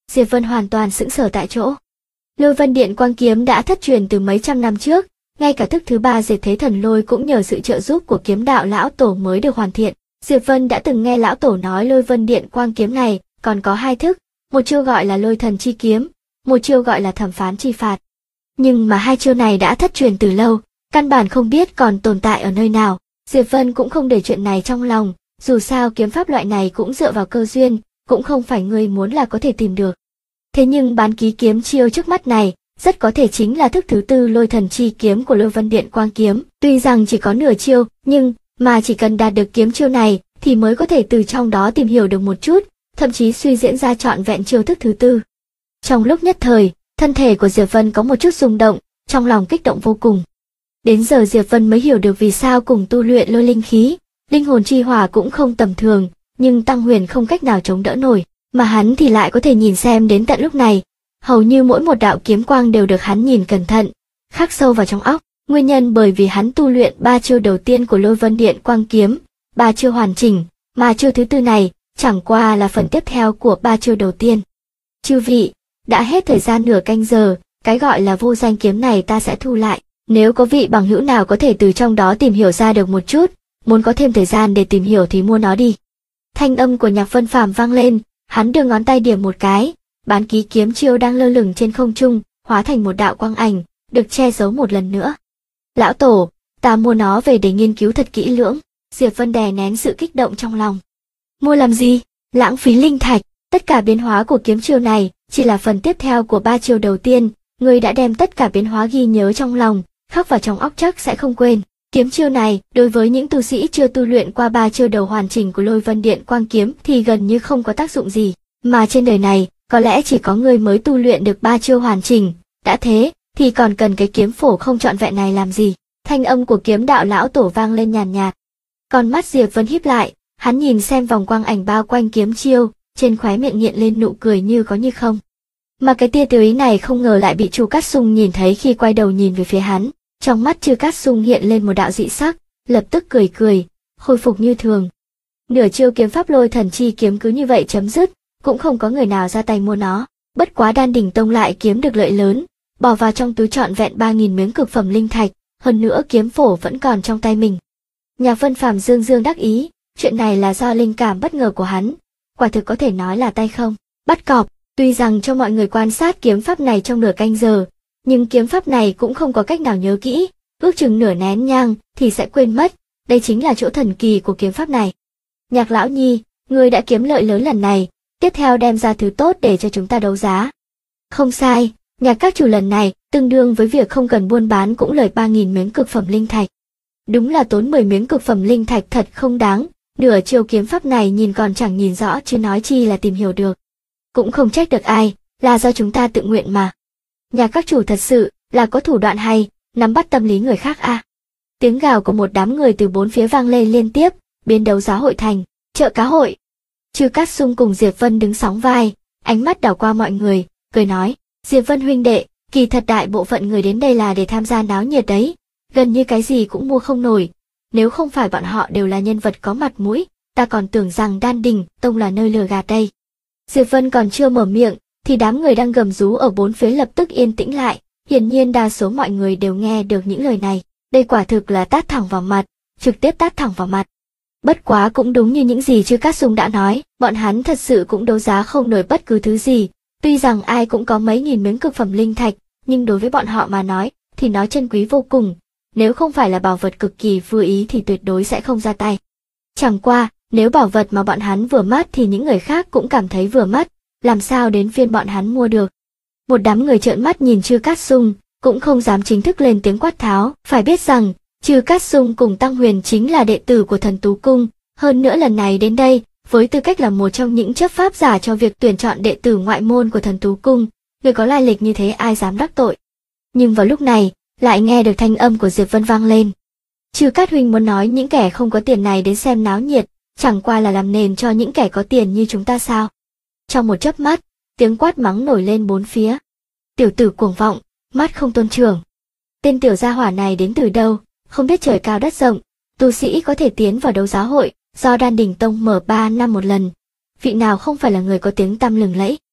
Diệp Vân hoàn toàn sững sờ tại chỗ. Lôi Vân Điện Quang Kiếm đã thất truyền từ mấy trăm năm trước, ngay cả thức thứ 3 Diệt Thế Thần Lôi cũng nhờ sự trợ giúp của kiếm đạo lão tổ mới được hoàn thiện. Diệp Vân đã từng nghe lão tổ nói Lôi Vân Điện Quang Kiếm này còn có 2 thức, một chiêu gọi là Lôi Thần Chi Kiếm, một chiêu gọi là Thẩm Phán Chi Phạt. Nhưng mà 2 chiêu này đã thất truyền từ lâu, căn bản không biết còn tồn tại ở nơi nào. Diệp Vân cũng không để chuyện này trong lòng, dù sao kiếm pháp loại này cũng dựa vào cơ duyên, cũng không phải người muốn là có thể tìm được. Thế nhưng bán ký kiếm chiêu trước mắt này, rất có thể chính là thức thứ 4 Lôi Thần Chi Kiếm của Lôi Vân Điện Quang Kiếm. Tuy rằng chỉ có nửa chiêu, nhưng mà chỉ cần đạt được kiếm chiêu này thì mới có thể từ trong đó tìm hiểu được một chút, thậm chí suy diễn ra trọn vẹn chiêu thức thứ 4. Trong lúc nhất thời, thân thể của Diệp Vân có một chút rung động, trong lòng kích động vô cùng. Đến giờ Diệp Vân mới hiểu được vì sao cùng tu luyện lôi linh khí, linh hồn chi hỏa cũng không tầm thường, nhưng Tăng Huyền không cách nào chống đỡ nổi, mà hắn thì lại có thể nhìn xem đến tận lúc này. Hầu như mỗi một đạo kiếm quang đều được hắn nhìn cẩn thận, khắc sâu vào trong óc, nguyên nhân bởi vì hắn tu luyện 3 chiêu đầu tiên của Lôi Vân Điện Quang Kiếm, 3 chiêu hoàn chỉnh, mà chiêu thứ 4 này chẳng qua là phần tiếp theo của 3 chiêu đầu tiên. Chư vị, đã hết thời gian nửa canh giờ, cái gọi là vô danh kiếm này ta sẽ thu lại, nếu có vị bằng hữu nào có thể từ trong đó tìm hiểu ra được một chút, muốn có thêm thời gian để tìm hiểu thì mua nó đi. Thanh âm của Nhạc Vân Phàm vang lên, hắn đưa ngón tay điểm một cái, bán ký kiếm chiêu đang lơ lửng trên không trung, hóa thành một đạo quang ảnh, được che giấu một lần nữa. Lão tổ, ta mua nó về để nghiên cứu thật kỹ lưỡng. Diệp Vân đè nén sự kích động trong lòng. Mua làm gì? Lãng phí linh thạch. Tất cả biến hóa của kiếm chiêu này chỉ là phần tiếp theo của 3 chiêu đầu tiên, ngươi đã đem tất cả biến hóa ghi nhớ trong lòng, khắc vào trong óc chắc sẽ không quên. Kiếm chiêu này, đối với những tu sĩ chưa tu luyện qua 3 chiêu đầu hoàn chỉnh của Lôi Vân Điện Quang Kiếm thì gần như không có tác dụng gì, mà trên đời này, có lẽ chỉ có ngươi mới tu luyện được 3 chiêu hoàn chỉnh, đã thế, thì còn cần cái kiếm phổ không trọn vẹn này làm gì? Thanh âm của kiếm đạo lão tổ vang lên nhàn nhạt. Con mắt Diệp Vân híp lại, hắn nhìn xem vòng quang ảnh bao quanh kiếm chiêu, trên khóe miệng hiện lên nụ cười như có như không. Mà cái tia tiêu ý này không ngờ lại bị Chu Cát Sung nhìn thấy khi quay đầu nhìn về phía hắn, trong mắt Chu Cát Sung hiện lên một đạo dị sắc, lập tức cười cười, khôi phục như thường. Nửa chiêu kiếm pháp Lôi Thần Chi Kiếm cứ như vậy chấm dứt, cũng không có người nào ra tay mua nó, bất quá Đan Đỉnh Tông lại kiếm được lợi lớn, bỏ vào trong túi trọn vẹn 3.000 miếng cực phẩm linh thạch, hơn nữa kiếm phổ vẫn còn trong tay mình. Nhạc Vân Phàm dương dương đắc ý, chuyện này là do linh cảm bất ngờ của hắn, quả thực có thể nói là tay không bắt cọp. Tuy rằng cho mọi người quan sát kiếm pháp này trong nửa canh giờ, nhưng kiếm pháp này cũng không có cách nào nhớ kỹ, ước chừng nửa nén nhang thì sẽ quên mất, đây chính là chỗ thần kỳ của kiếm pháp này. Nhạc lão nhi, ngươi đã kiếm lợi lớn lần này, tiếp theo đem ra thứ tốt để cho chúng ta đấu giá. Không sai, Nhạc các chủ lần này tương đương với việc không cần buôn bán cũng lời 3.000 miếng cực phẩm linh thạch. Đúng là tốn 10 miếng cực phẩm linh thạch thật không đáng, nửa chiêu kiếm pháp này nhìn còn chẳng nhìn rõ chứ nói chi là tìm hiểu được. Cũng không trách được ai, là do chúng ta tự nguyện mà. Nhà các chủ thật sự là có thủ đoạn hay, nắm bắt tâm lý người khác a. Tiếng gào của một đám người từ bốn phía vang lên liên tiếp, biến đấu giá hội thành chợ cá hội. Chư Cát Sung cùng Diệp Vân đứng sóng vai, ánh mắt đảo qua mọi người, cười nói, Diệp Vân huynh đệ, kỳ thật đại bộ phận người đến đây là để tham gia náo nhiệt đấy, gần như cái gì cũng mua không nổi. Nếu không phải bọn họ đều là nhân vật có mặt mũi, ta còn tưởng rằng Đan Đỉnh Tông là nơi lừa gạt đây. Diệp Vân còn chưa mở miệng, thì đám người đang gầm rú ở bốn phía lập tức yên tĩnh lại, hiển nhiên đa số mọi người đều nghe được những lời này. Đây quả thực là tát thẳng vào mặt, trực tiếp tát thẳng vào mặt. Bất quá cũng đúng như những gì Chư Cát Sung đã nói, bọn hắn thật sự cũng đấu giá không nổi bất cứ thứ gì. Tuy rằng ai cũng có mấy nghìn miếng cực phẩm linh thạch, nhưng đối với bọn họ mà nói, thì nó chân quý vô cùng. Nếu không phải là bảo vật cực kỳ vừa ý thì tuyệt đối sẽ không ra tay. Chẳng qua, nếu bảo vật mà bọn hắn vừa mắt thì những người khác cũng cảm thấy vừa mắt, làm sao đến phiên bọn hắn mua được. Một đám người trợn mắt nhìn Chư Cát Sung, cũng không dám chính thức lên tiếng quát tháo. Phải biết rằng, Chư Cát Sung cùng Tăng Huyền chính là đệ tử của Thần Tú Cung, hơn nữa lần này đến đây, với tư cách là một trong những chấp pháp giả cho việc tuyển chọn đệ tử ngoại môn của Thần Tú Cung, người có lai lịch như thế ai dám đắc tội. Nhưng vào lúc này, lại nghe được thanh âm của Diệp Vân vang lên. Chư Cát huynh muốn nói những kẻ không có tiền này đến xem náo nhiệt, chẳng qua là làm nền cho những kẻ có tiền như chúng ta sao? Trong một chớp mắt, tiếng quát mắng nổi lên bốn phía. Tiểu tử cuồng vọng, mắt không tôn trưởng. Tên tiểu gia hỏa này đến từ đâu, không biết trời cao đất rộng, tu sĩ có thể tiến vào đấu giá hội, do Đan Đỉnh Tông mở 3 năm một lần. Vị nào không phải là người có tiếng tăm lừng lẫy.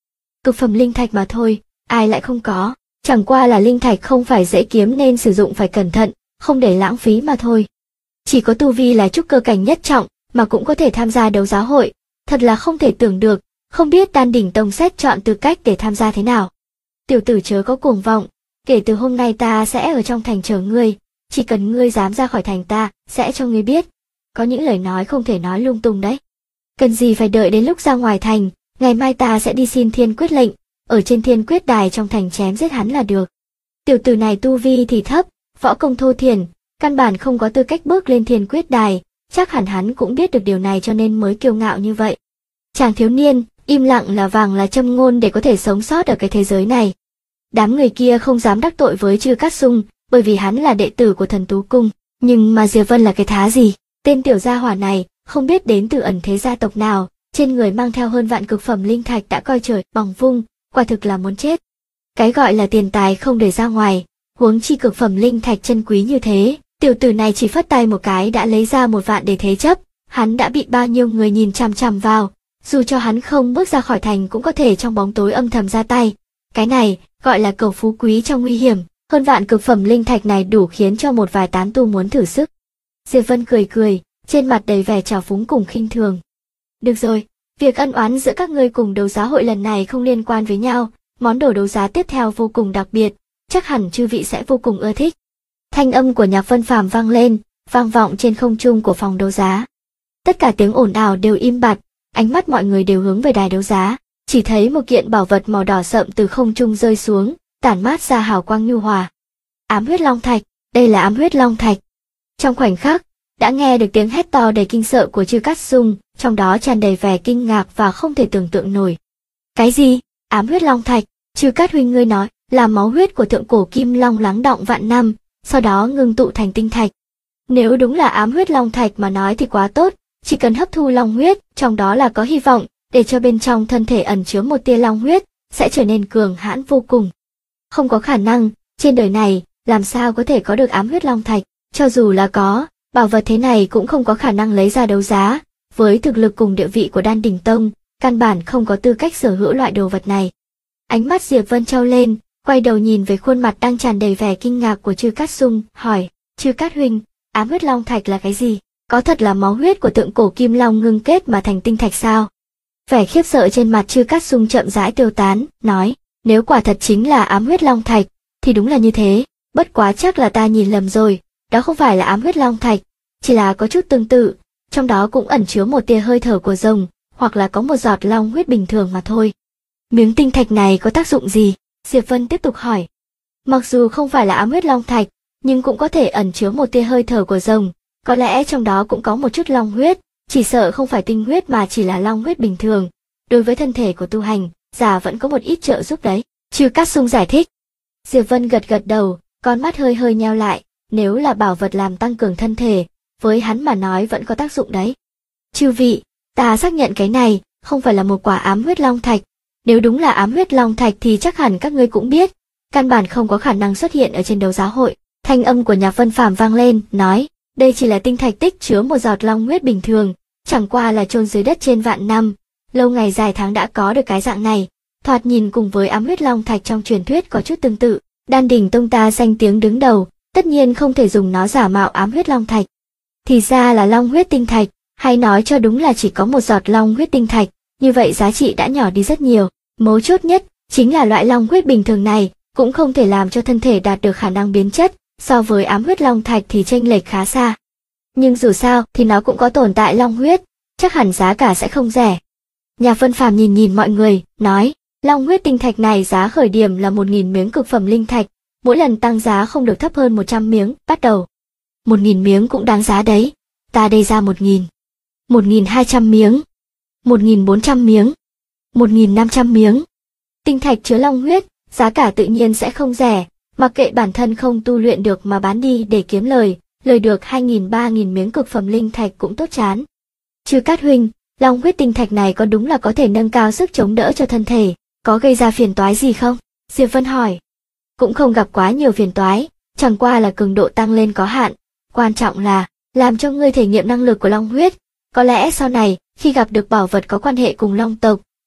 cực phẩm linh thạch mà thôi, ai lại không có. Chẳng qua là linh thạch không phải dễ kiếm nên sử dụng phải cẩn thận, không để lãng phí mà thôi. Chỉ có tu vi là trúc cơ cảnh nhất trọng mà cũng có thể tham gia đấu giá hội, thật là không thể tưởng được, không biết Đan Đỉnh Tông xét chọn tư cách để tham gia thế nào. Tiểu tử chớ có cuồng vọng, kể từ hôm nay ta sẽ ở trong thành chờ ngươi, chỉ cần ngươi dám ra khỏi thành ta sẽ cho ngươi biết. Có những lời nói không thể nói lung tung đấy. Cần gì phải đợi đến lúc ra ngoài thành, ngày mai ta sẽ đi xin Thiên Quyết lệnh, ở trên Thiên Quyết đài trong thành chém giết hắn là được. Tiểu tử này tu vi thì thấp, võ công thô thiển, căn bản không có tư cách bước lên Thiên Quyết đài, chắc hẳn hắn cũng biết được điều này cho nên mới kiêu ngạo như vậy. Chàng thiếu niên, im lặng là vàng là châm ngôn để có thể sống sót ở cái thế giới này. Đám người kia không dám đắc tội với Chư Cát Sung, bởi vì hắn là đệ tử của Thần Tú Cung, nhưng mà Diệp Vân là cái thá gì? Tên tiểu gia hỏa này, không biết đến từ ẩn thế gia tộc nào, trên người mang theo hơn vạn cực phẩm linh thạch đã coi trời bằng vung, quả thực là muốn chết. Cái gọi là tiền tài không để ra ngoài, huống chi cực phẩm linh thạch chân quý như thế, tiểu tử này chỉ phất tay một cái đã lấy ra 1 vạn để thế chấp, hắn đã bị bao nhiêu người nhìn chằm chằm vào, dù cho hắn không bước ra khỏi thành cũng có thể trong bóng tối âm thầm ra tay. Cái này, gọi là cầu phú quý trong nguy hiểm, hơn vạn cực phẩm linh thạch này đủ khiến cho một vài tán tu muốn thử sức. Diệp Vân cười cười, trên mặt đầy vẻ trào phúng cùng khinh thường. Được rồi, việc ân oán giữa các ngươi cùng đấu giá hội lần này không liên quan với nhau, món đồ đấu giá tiếp theo vô cùng đặc biệt, chắc hẳn chư vị sẽ vô cùng ưa thích. Thanh âm của Nhạc Vân Phàm vang lên, vang vọng trên không trung của phòng đấu giá. Tất cả tiếng ồn ào đều im bặt, ánh mắt mọi người đều hướng về đài đấu giá, chỉ thấy một kiện bảo vật màu đỏ sậm từ không trung rơi xuống, tản mát ra hào quang nhu hòa. Ám huyết long thạch, đây là ám huyết long thạch. Trong khoảnh khắc, đã nghe được tiếng hét to đầy kinh sợ của Chư Cát Sung, trong đó tràn đầy vẻ kinh ngạc và không thể tưởng tượng nổi. Cái gì? Ám huyết long thạch? Chư Cát huynh ngươi nói, là máu huyết của thượng cổ kim long lắng đọng vạn năm, sau đó ngưng tụ thành tinh thạch. Nếu đúng là ám huyết long thạch mà nói thì quá tốt, chỉ cần hấp thu long huyết, trong đó là có hy vọng, để cho bên trong thân thể ẩn chứa một tia long huyết, sẽ trở nên cường hãn vô cùng. Không có khả năng, trên đời này, làm sao có thể có được ám huyết long thạch, cho dù là có, bảo vật thế này cũng không có khả năng lấy ra đấu giá, với thực lực cùng địa vị của Đan Đỉnh Tông, căn bản không có tư cách sở hữu loại đồ vật này. Ánh mắt Diệp Vân trao lên, quay đầu nhìn về khuôn mặt đang tràn đầy vẻ kinh ngạc của Chư Cát Sung, hỏi, Chư Cát huynh, ám huyết long thạch là cái gì? Có thật là máu huyết của thượng cổ kim long ngưng kết mà thành tinh thạch sao? Vẻ khiếp sợ trên mặt Chư Cát Sung chậm rãi tiêu tán, nói, nếu quả thật chính là ám huyết long thạch, thì đúng là như thế, bất quá chắc là ta nhìn lầm rồi, đó không phải là ám huyết long thạch, chỉ là có chút tương tự, trong đó cũng ẩn chứa một tia hơi thở của rồng, hoặc là có một giọt long huyết bình thường mà thôi. Miếng tinh thạch này có tác dụng gì? Diệp Vân tiếp tục hỏi. Mặc dù không phải là ám huyết long thạch, nhưng cũng có thể ẩn chứa một tia hơi thở của rồng, có lẽ trong đó cũng có một chút long huyết, chỉ sợ không phải tinh huyết mà chỉ là long huyết bình thường. Đối với thân thể của tu hành, giả vẫn có một ít trợ giúp đấy. Chư Cát Sung giải thích. Diệp Vân gật gật đầu, con mắt hơi hơi nheo lại, nếu là bảo vật làm tăng cường thân thể, với hắn mà nói vẫn có tác dụng đấy. Chư vị, ta xác nhận cái này, không phải là một quả ám huyết long thạch. Nếu đúng là ám huyết long thạch thì chắc hẳn các ngươi cũng biết, căn bản không có khả năng xuất hiện ở trên đấu giá hội. Thanh âm của Nhạc Vân Phàm vang lên, nói, đây chỉ là tinh thạch tích chứa một giọt long huyết bình thường, chẳng qua là chôn dưới đất trên vạn năm, lâu ngày dài tháng đã có được cái dạng này, thoạt nhìn cùng với ám huyết long thạch trong truyền thuyết có chút tương tự. Đan Đỉnh Tông ta danh tiếng đứng đầu, tất nhiên không thể dùng nó giả mạo ám huyết long thạch. Thì ra là long huyết tinh thạch, hay nói cho đúng là chỉ có một giọt long huyết tinh thạch, như vậy giá trị đã nhỏ đi rất nhiều. Mấu chốt nhất chính là loại long huyết bình thường này cũng không thể làm cho thân thể đạt được khả năng biến chất, so với ám huyết long thạch thì chênh lệch khá xa. Nhưng dù sao thì nó cũng có tồn tại long huyết, chắc hẳn giá cả sẽ không rẻ. Nhạc Vân Phàm nhìn nhìn mọi người, nói, long huyết tinh thạch này giá khởi điểm là 1.000 miếng cực phẩm linh thạch, mỗi lần tăng giá không được thấp hơn 100 miếng, bắt đầu. 1.000 miếng cũng đáng giá đấy, ta đây ra 1.000, 1.200 miếng, 1.400 miếng, 1.500 miếng. Tinh thạch chứa long huyết, giá cả tự nhiên sẽ không rẻ, mặc kệ bản thân không tu luyện được mà bán đi để kiếm lời được 2.000-3.000 miếng cực phẩm linh thạch cũng tốt chán. Chư Cát huynh, long huyết tinh thạch này có đúng là có thể nâng cao sức chống đỡ cho thân thể, có gây ra phiền toái gì không? Diệp Vân hỏi. Cũng không gặp quá nhiều phiền toái, chẳng qua là cường độ tăng lên có hạn, quan trọng là làm cho ngươi thể nghiệm năng lực của long huyết, có lẽ sau này khi gặp được bảo vật có quan hệ cùng long tộc,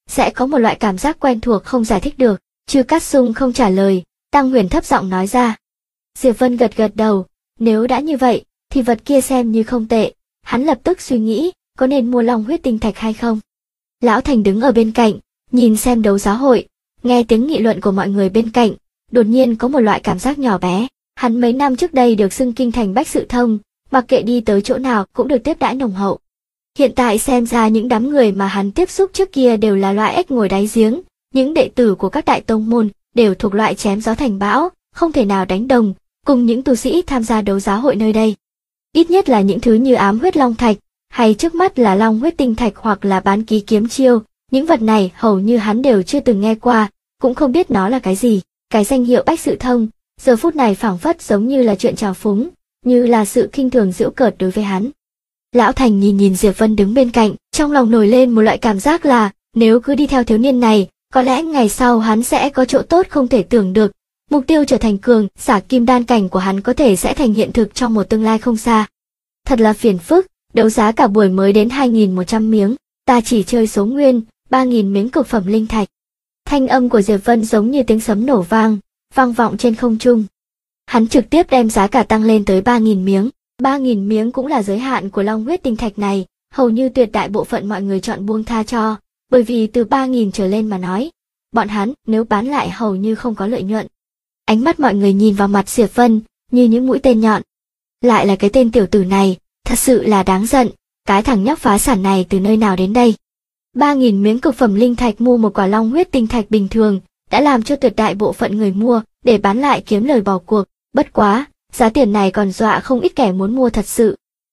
sẽ có một loại cảm giác quen thuộc không giải thích được. Chư Cát Sung không trả lời, Tăng Huyền thấp giọng nói ra. Diệp Vân gật gật đầu, nếu đã như vậy, thì vật kia xem như không tệ. Hắn lập tức suy nghĩ, có nên mua long huyết tinh thạch hay không. Lão Thành đứng ở bên cạnh, nhìn xem đấu giá hội, nghe tiếng nghị luận của mọi người bên cạnh, đột nhiên có một loại cảm giác nhỏ bé. Hắn mấy năm trước đây được xưng kinh thành bách sự thông, mặc kệ đi tới chỗ nào cũng được tiếp đãi nồng hậu. Hiện tại xem ra những đám người mà hắn tiếp xúc trước kia đều là loại ếch ngồi đáy giếng, những đệ tử của các đại tông môn đều thuộc loại chém gió thành bão, không thể nào đánh đồng cùng những tu sĩ tham gia đấu giá hội nơi đây. Ít nhất là những thứ như ám huyết long thạch, hay trước mắt là long huyết tinh thạch hoặc là bán ký kiếm chiêu, những vật này hầu như hắn đều chưa từng nghe qua, cũng không biết nó là cái gì. Cái danh hiệu bách sự thông, giờ phút này phảng phất giống như là chuyện trào phúng, như là sự khinh thường giễu cợt đối với hắn. Lão Thành nhìn Diệp Vân đứng bên cạnh, trong lòng nổi lên một loại cảm giác là, nếu cứ đi theo thiếu niên này, có lẽ ngày sau hắn sẽ có chỗ tốt không thể tưởng được. Mục tiêu trở thành cường giả kim đan cảnh của hắn có thể sẽ thành hiện thực trong một tương lai không xa. Thật là phiền phức, đấu giá cả buổi mới đến 2.100 miếng, ta chỉ chơi số nguyên, 3.000 miếng cực phẩm linh thạch. Thanh âm của Diệp Vân giống như tiếng sấm nổ vang vọng trên không trung. Hắn trực tiếp đem giá cả tăng lên tới 3.000 miếng. 3.000 miếng cũng là giới hạn của long huyết tinh thạch này, hầu như tuyệt đại bộ phận mọi người chọn buông tha cho, bởi vì từ 3.000 trở lên mà nói, bọn hắn nếu bán lại hầu như không có lợi nhuận. Ánh mắt mọi người nhìn vào mặt Diệp Vân, như những mũi tên nhọn. Lại là cái tên tiểu tử này, thật sự là đáng giận, cái thằng nhóc phá sản này từ nơi nào đến đây. 3.000 miếng cực phẩm linh thạch mua một quả long huyết tinh thạch bình thường, đã làm cho tuyệt đại bộ phận người mua, để bán lại kiếm lời bỏ cuộc, bất quá, giá tiền này còn dọa không ít kẻ muốn mua thật sự.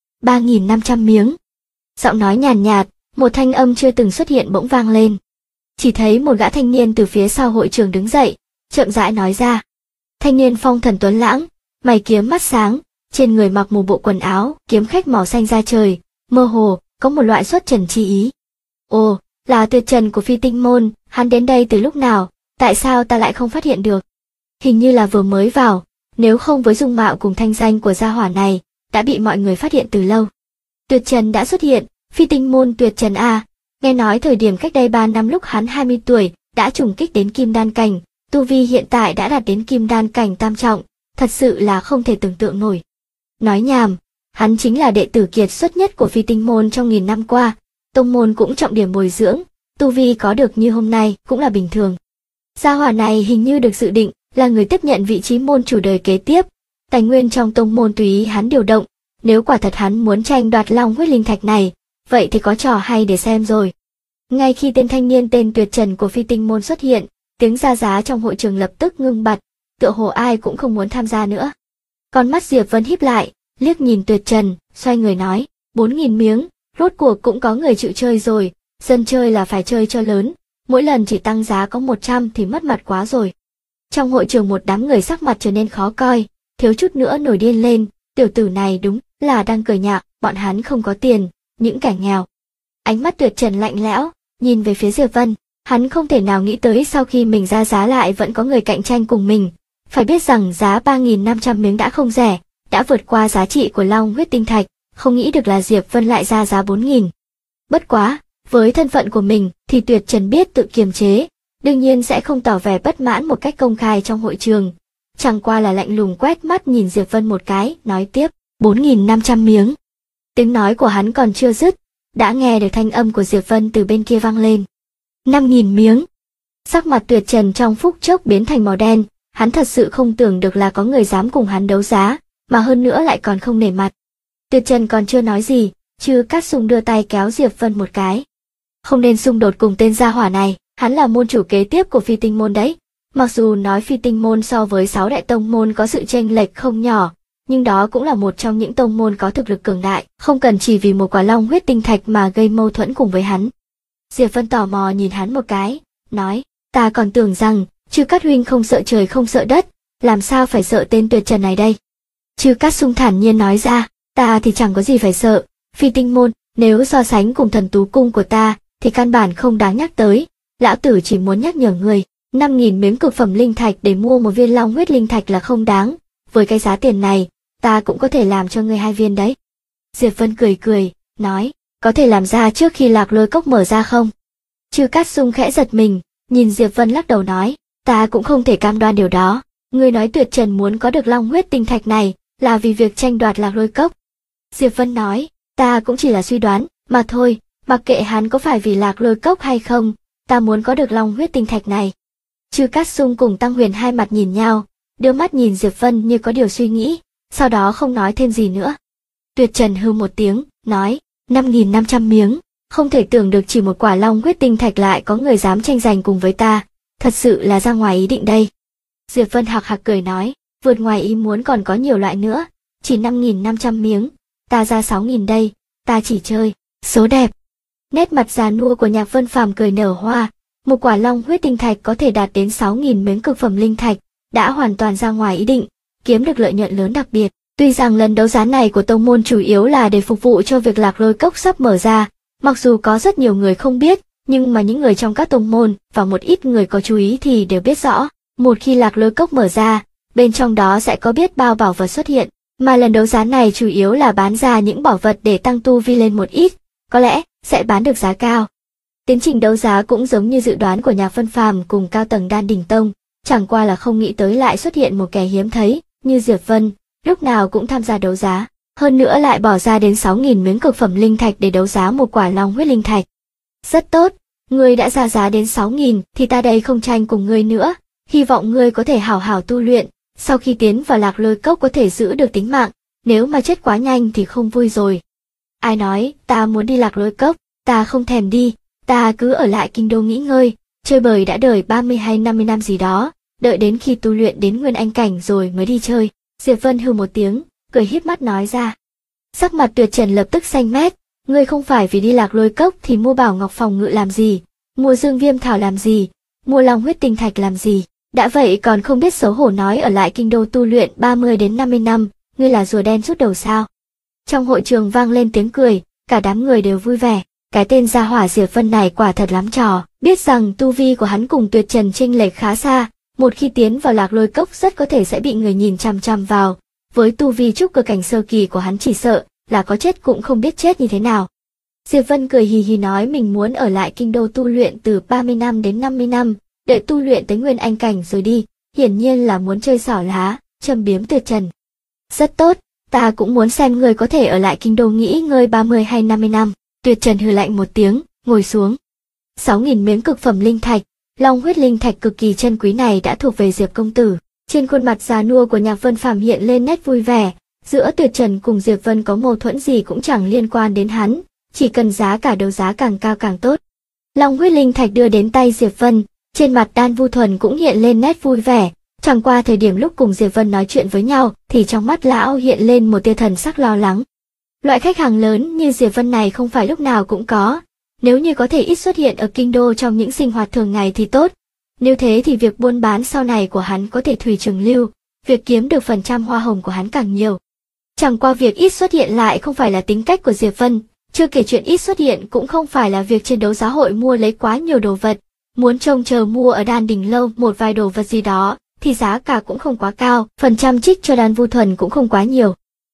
3.500 miếng. Giọng nói nhàn nhạt, một thanh âm chưa từng xuất hiện bỗng vang lên. Chỉ thấy một gã thanh niên từ phía sau hội trường đứng dậy, chậm rãi nói ra. Thanh niên phong thần tuấn lãng, mày kiếm mắt sáng, trên người mặc một bộ quần áo kiếm khách màu xanh da trời, mơ hồ có một loại xuất trần chi ý. Ồ, là Tuyệt Trần của Phi Tinh môn, hắn đến đây từ lúc nào, tại sao ta lại không phát hiện được? Hình như là vừa mới vào, nếu không với dung mạo cùng thanh danh của gia hỏa này, đã bị mọi người phát hiện từ lâu. Tuyệt Trần đã xuất hiện, Phi Tinh môn Tuyệt Trần a, nghe nói thời điểm cách đây 3 năm lúc hắn 20 tuổi, đã trùng kích đến kim đan cảnh, tu vi hiện tại đã đạt đến kim đan cảnh tam trọng, thật sự là không thể tưởng tượng nổi. Nói nhảm, hắn chính là đệ tử kiệt xuất nhất của Phi Tinh môn trong 1000 năm qua, tông môn cũng trọng điểm bồi dưỡng, tu vi có được như hôm nay cũng là bình thường. Gia hỏa này hình như được dự định là người tiếp nhận vị trí môn chủ đời kế tiếp, tài nguyên trong tông môn tùy ý hắn điều động, nếu quả thật hắn muốn tranh đoạt long huyết linh thạch này, vậy thì có trò hay để xem rồi. Ngay khi tên thanh niên tên Tuyệt Trần của Phi Tinh môn xuất hiện, tiếng ra giá trong hội trường lập tức ngưng bặt, tựa hồ ai cũng không muốn tham gia nữa. Con mắt Diệp Vân híp lại, liếc nhìn Tuyệt Trần, xoay người nói, 4.000 miếng, rốt cuộc cũng có người chịu chơi rồi, dân chơi là phải chơi cho lớn, mỗi lần chỉ tăng giá có 100 thì mất mặt quá rồi. Trong hội trường một đám người sắc mặt trở nên khó coi, thiếu chút nữa nổi điên lên, tiểu tử này đúng là đang cười nhạo, bọn hắn không có tiền, những kẻ nghèo. Ánh mắt Tuyệt Trần lạnh lẽo, nhìn về phía Diệp Vân, hắn không thể nào nghĩ tới sau khi mình ra giá lại vẫn có người cạnh tranh cùng mình. Phải biết rằng giá 3.500 miếng đã không rẻ, đã vượt qua giá trị của long huyết tinh thạch, không nghĩ được là Diệp Vân lại ra giá 4.000. Bất quá, với thân phận của mình thì Tuyệt Trần biết tự kiềm chế, đương nhiên sẽ không tỏ vẻ bất mãn một cách công khai trong hội trường. Chẳng qua là lạnh lùng quét mắt nhìn Diệp Vân một cái, nói tiếp, 4.500 miếng. Tiếng nói của hắn còn chưa dứt, đã nghe được thanh âm của Diệp Vân từ bên kia vang lên. 5.000 miếng. Sắc mặt Tuyệt Trần trong phút chốc biến thành màu đen, hắn thật sự không tưởng được là có người dám cùng hắn đấu giá, mà hơn nữa lại còn không nể mặt. Tuyệt Trần còn chưa nói gì, Chư Cát Sung đưa tay kéo Diệp Vân một cái. Không nên xung đột cùng tên gia hỏa này, hắn là môn chủ kế tiếp của Phi Tinh môn đấy. Mặc dù nói Phi Tinh môn so với 6 đại tông môn có sự chênh lệch không nhỏ, nhưng đó cũng là một trong những tông môn có thực lực cường đại, không cần chỉ vì một quả long huyết tinh thạch mà gây mâu thuẫn cùng với hắn. Diệp Vân tò mò nhìn hắn một cái, nói, ta còn tưởng rằng Chư Cát huynh không sợ trời không sợ đất, làm sao phải sợ tên Tuyệt Trần này đây? Chư Cát Sung thản nhiên nói ra, ta thì chẳng có gì phải sợ, Phi Tinh môn, nếu so sánh cùng Thần Tú cung của ta, thì căn bản không đáng nhắc tới, lão tử chỉ muốn nhắc nhở người, 5.000 miếng cực phẩm linh thạch để mua một viên long huyết linh thạch là không đáng, với cái giá tiền này, ta cũng có thể làm cho ngươi 2 viên đấy. Diệp Vân cười cười, nói, có thể làm ra trước khi Lạc Lôi Cốc mở ra không? Chư Cát Sung khẽ giật mình, nhìn Diệp Vân lắc đầu nói, ta cũng không thể cam đoan điều đó. Ngươi nói Tuyệt Trần muốn có được long huyết tinh thạch này là vì việc tranh đoạt Lạc Lôi Cốc. Diệp Vân nói, ta cũng chỉ là suy đoán, mà thôi, mặc kệ hắn có phải vì Lạc Lôi Cốc hay không, ta muốn có được long huyết tinh thạch này. Chư Cát Sung cùng Tăng Huyền hai mặt nhìn nhau, đưa mắt nhìn Diệp Vân như có điều suy nghĩ, sau đó không nói thêm gì nữa. Tuyệt Trần hừ một tiếng, nói, 5.500 miếng, không thể tưởng được chỉ một quả long huyết tinh thạch lại có người dám tranh giành cùng với ta, thật sự là ra ngoài ý định đây. Diệp Vân hạc hạc cười nói, vượt ngoài ý muốn còn có nhiều loại nữa, chỉ 5.500 miếng, ta ra 6.000 đây, ta chỉ chơi, số đẹp. Nét mặt già nua của Nhạc Vân Phàm cười nở hoa, một quả long huyết tinh thạch có thể đạt đến 6.000 miếng cực phẩm linh thạch, đã hoàn toàn ra ngoài ý định, kiếm được lợi nhuận lớn đặc biệt. Tuy rằng lần đấu giá này của tông môn chủ yếu là để phục vụ cho việc Lạc Lôi Cốc sắp mở ra, mặc dù có rất nhiều người không biết, nhưng mà những người trong các tông môn và một ít người có chú ý thì đều biết rõ, một khi Lạc Lôi Cốc mở ra, bên trong đó sẽ có biết bao bảo vật xuất hiện, mà lần đấu giá này chủ yếu là bán ra những bảo vật để tăng tu vi lên một ít, có lẽ sẽ bán được giá cao. Tiến trình đấu giá cũng giống như dự đoán của Nhạc Vân Phàm cùng cao tầng Đan Đỉnh Tông, chẳng qua là không nghĩ tới lại xuất hiện một kẻ hiếm thấy như Diệp Vân, lúc nào cũng tham gia đấu giá, hơn nữa lại bỏ ra đến 6.000 miếng cực phẩm linh thạch để đấu giá một quả long huyết linh thạch. Rất tốt, ngươi đã ra giá đến 6.000 thì ta đây không tranh cùng ngươi nữa, hy vọng ngươi có thể hảo hảo tu luyện, sau khi tiến vào Lạc Lôi Cốc có thể giữ được tính mạng, nếu mà chết quá nhanh thì không vui rồi. Ai nói, ta muốn đi Lạc Lôi Cốc, ta không thèm đi, ta cứ ở lại kinh đô nghỉ ngơi, chơi bời đã đời 30 hay 50 năm gì đó, đợi đến khi tu luyện đến Nguyên Anh cảnh rồi mới đi chơi. Diệp Vân hừ một tiếng, cười híp mắt nói ra. Sắc mặt Tuyệt Trần lập tức xanh mét, ngươi không phải vì đi Lạc Lôi Cốc thì mua Bảo Ngọc phòng ngự làm gì, mua Dương Viêm thảo làm gì, mua long huyết tinh thạch làm gì, đã vậy còn không biết xấu hổ nói ở lại kinh đô tu luyện 30 đến 50 năm, ngươi là rùa đen rút đầu sao? Trong hội trường vang lên tiếng cười, cả đám người đều vui vẻ, cái tên gia hỏa Diệp Vân này quả thật lắm trò, biết rằng tu vi của hắn cùng Tuyệt Trần chênh lệch khá xa, một khi tiến vào Lạc Lôi Cốc rất có thể sẽ bị người nhìn chằm chằm vào, với tu vi trúc cơ cảnh sơ kỳ của hắn chỉ sợ là có chết cũng không biết chết như thế nào. Diệp Vân cười hì hì nói mình muốn ở lại kinh đô tu luyện từ 30 năm đến 50 năm, đợi tu luyện tới Nguyên Anh cảnh rồi đi, hiển nhiên là muốn chơi xỏ lá, châm biếm Tuyệt Trần. Rất tốt, ta cũng muốn xem người có thể ở lại kinh đô nghỉ ngơi 30 hay 50 năm. Tuyệt Trần hừ lạnh một tiếng, ngồi xuống. 6.000 miếng cực phẩm linh thạch, long huyết linh thạch cực kỳ chân quý này đã thuộc về Diệp công tử. Trên khuôn mặt già nua của Nhạc Vân Phàm hiện lên nét vui vẻ, giữa Tuyệt Trần cùng Diệp Vân có mâu thuẫn gì cũng chẳng liên quan đến hắn, chỉ cần giá cả đấu giá càng cao càng tốt. Long huyết linh thạch đưa đến tay Diệp Vân, trên mặt Đan Vu Thuần cũng hiện lên nét vui vẻ, chẳng qua thời điểm lúc cùng Diệp Vân nói chuyện với nhau thì trong mắt lão hiện lên một tia thần sắc lo lắng. Loại khách hàng lớn như Diệp Vân này không phải lúc nào cũng có, nếu như có thể ít xuất hiện ở kinh đô trong những sinh hoạt thường ngày thì tốt. Nếu thế thì việc buôn bán sau này của hắn có thể thủy trường lưu, việc kiếm được phần trăm hoa hồng của hắn càng nhiều. Chẳng qua việc ít xuất hiện lại không phải là tính cách của Diệp Vân, chưa kể chuyện ít xuất hiện cũng không phải là việc trên đấu giá hội mua lấy quá nhiều đồ vật, muốn trông chờ mua ở Đan Đỉnh lâu một vài đồ vật gì đó thì giá cả cũng không quá cao, phần trăm trích cho Đan Vu Thuần cũng không quá nhiều.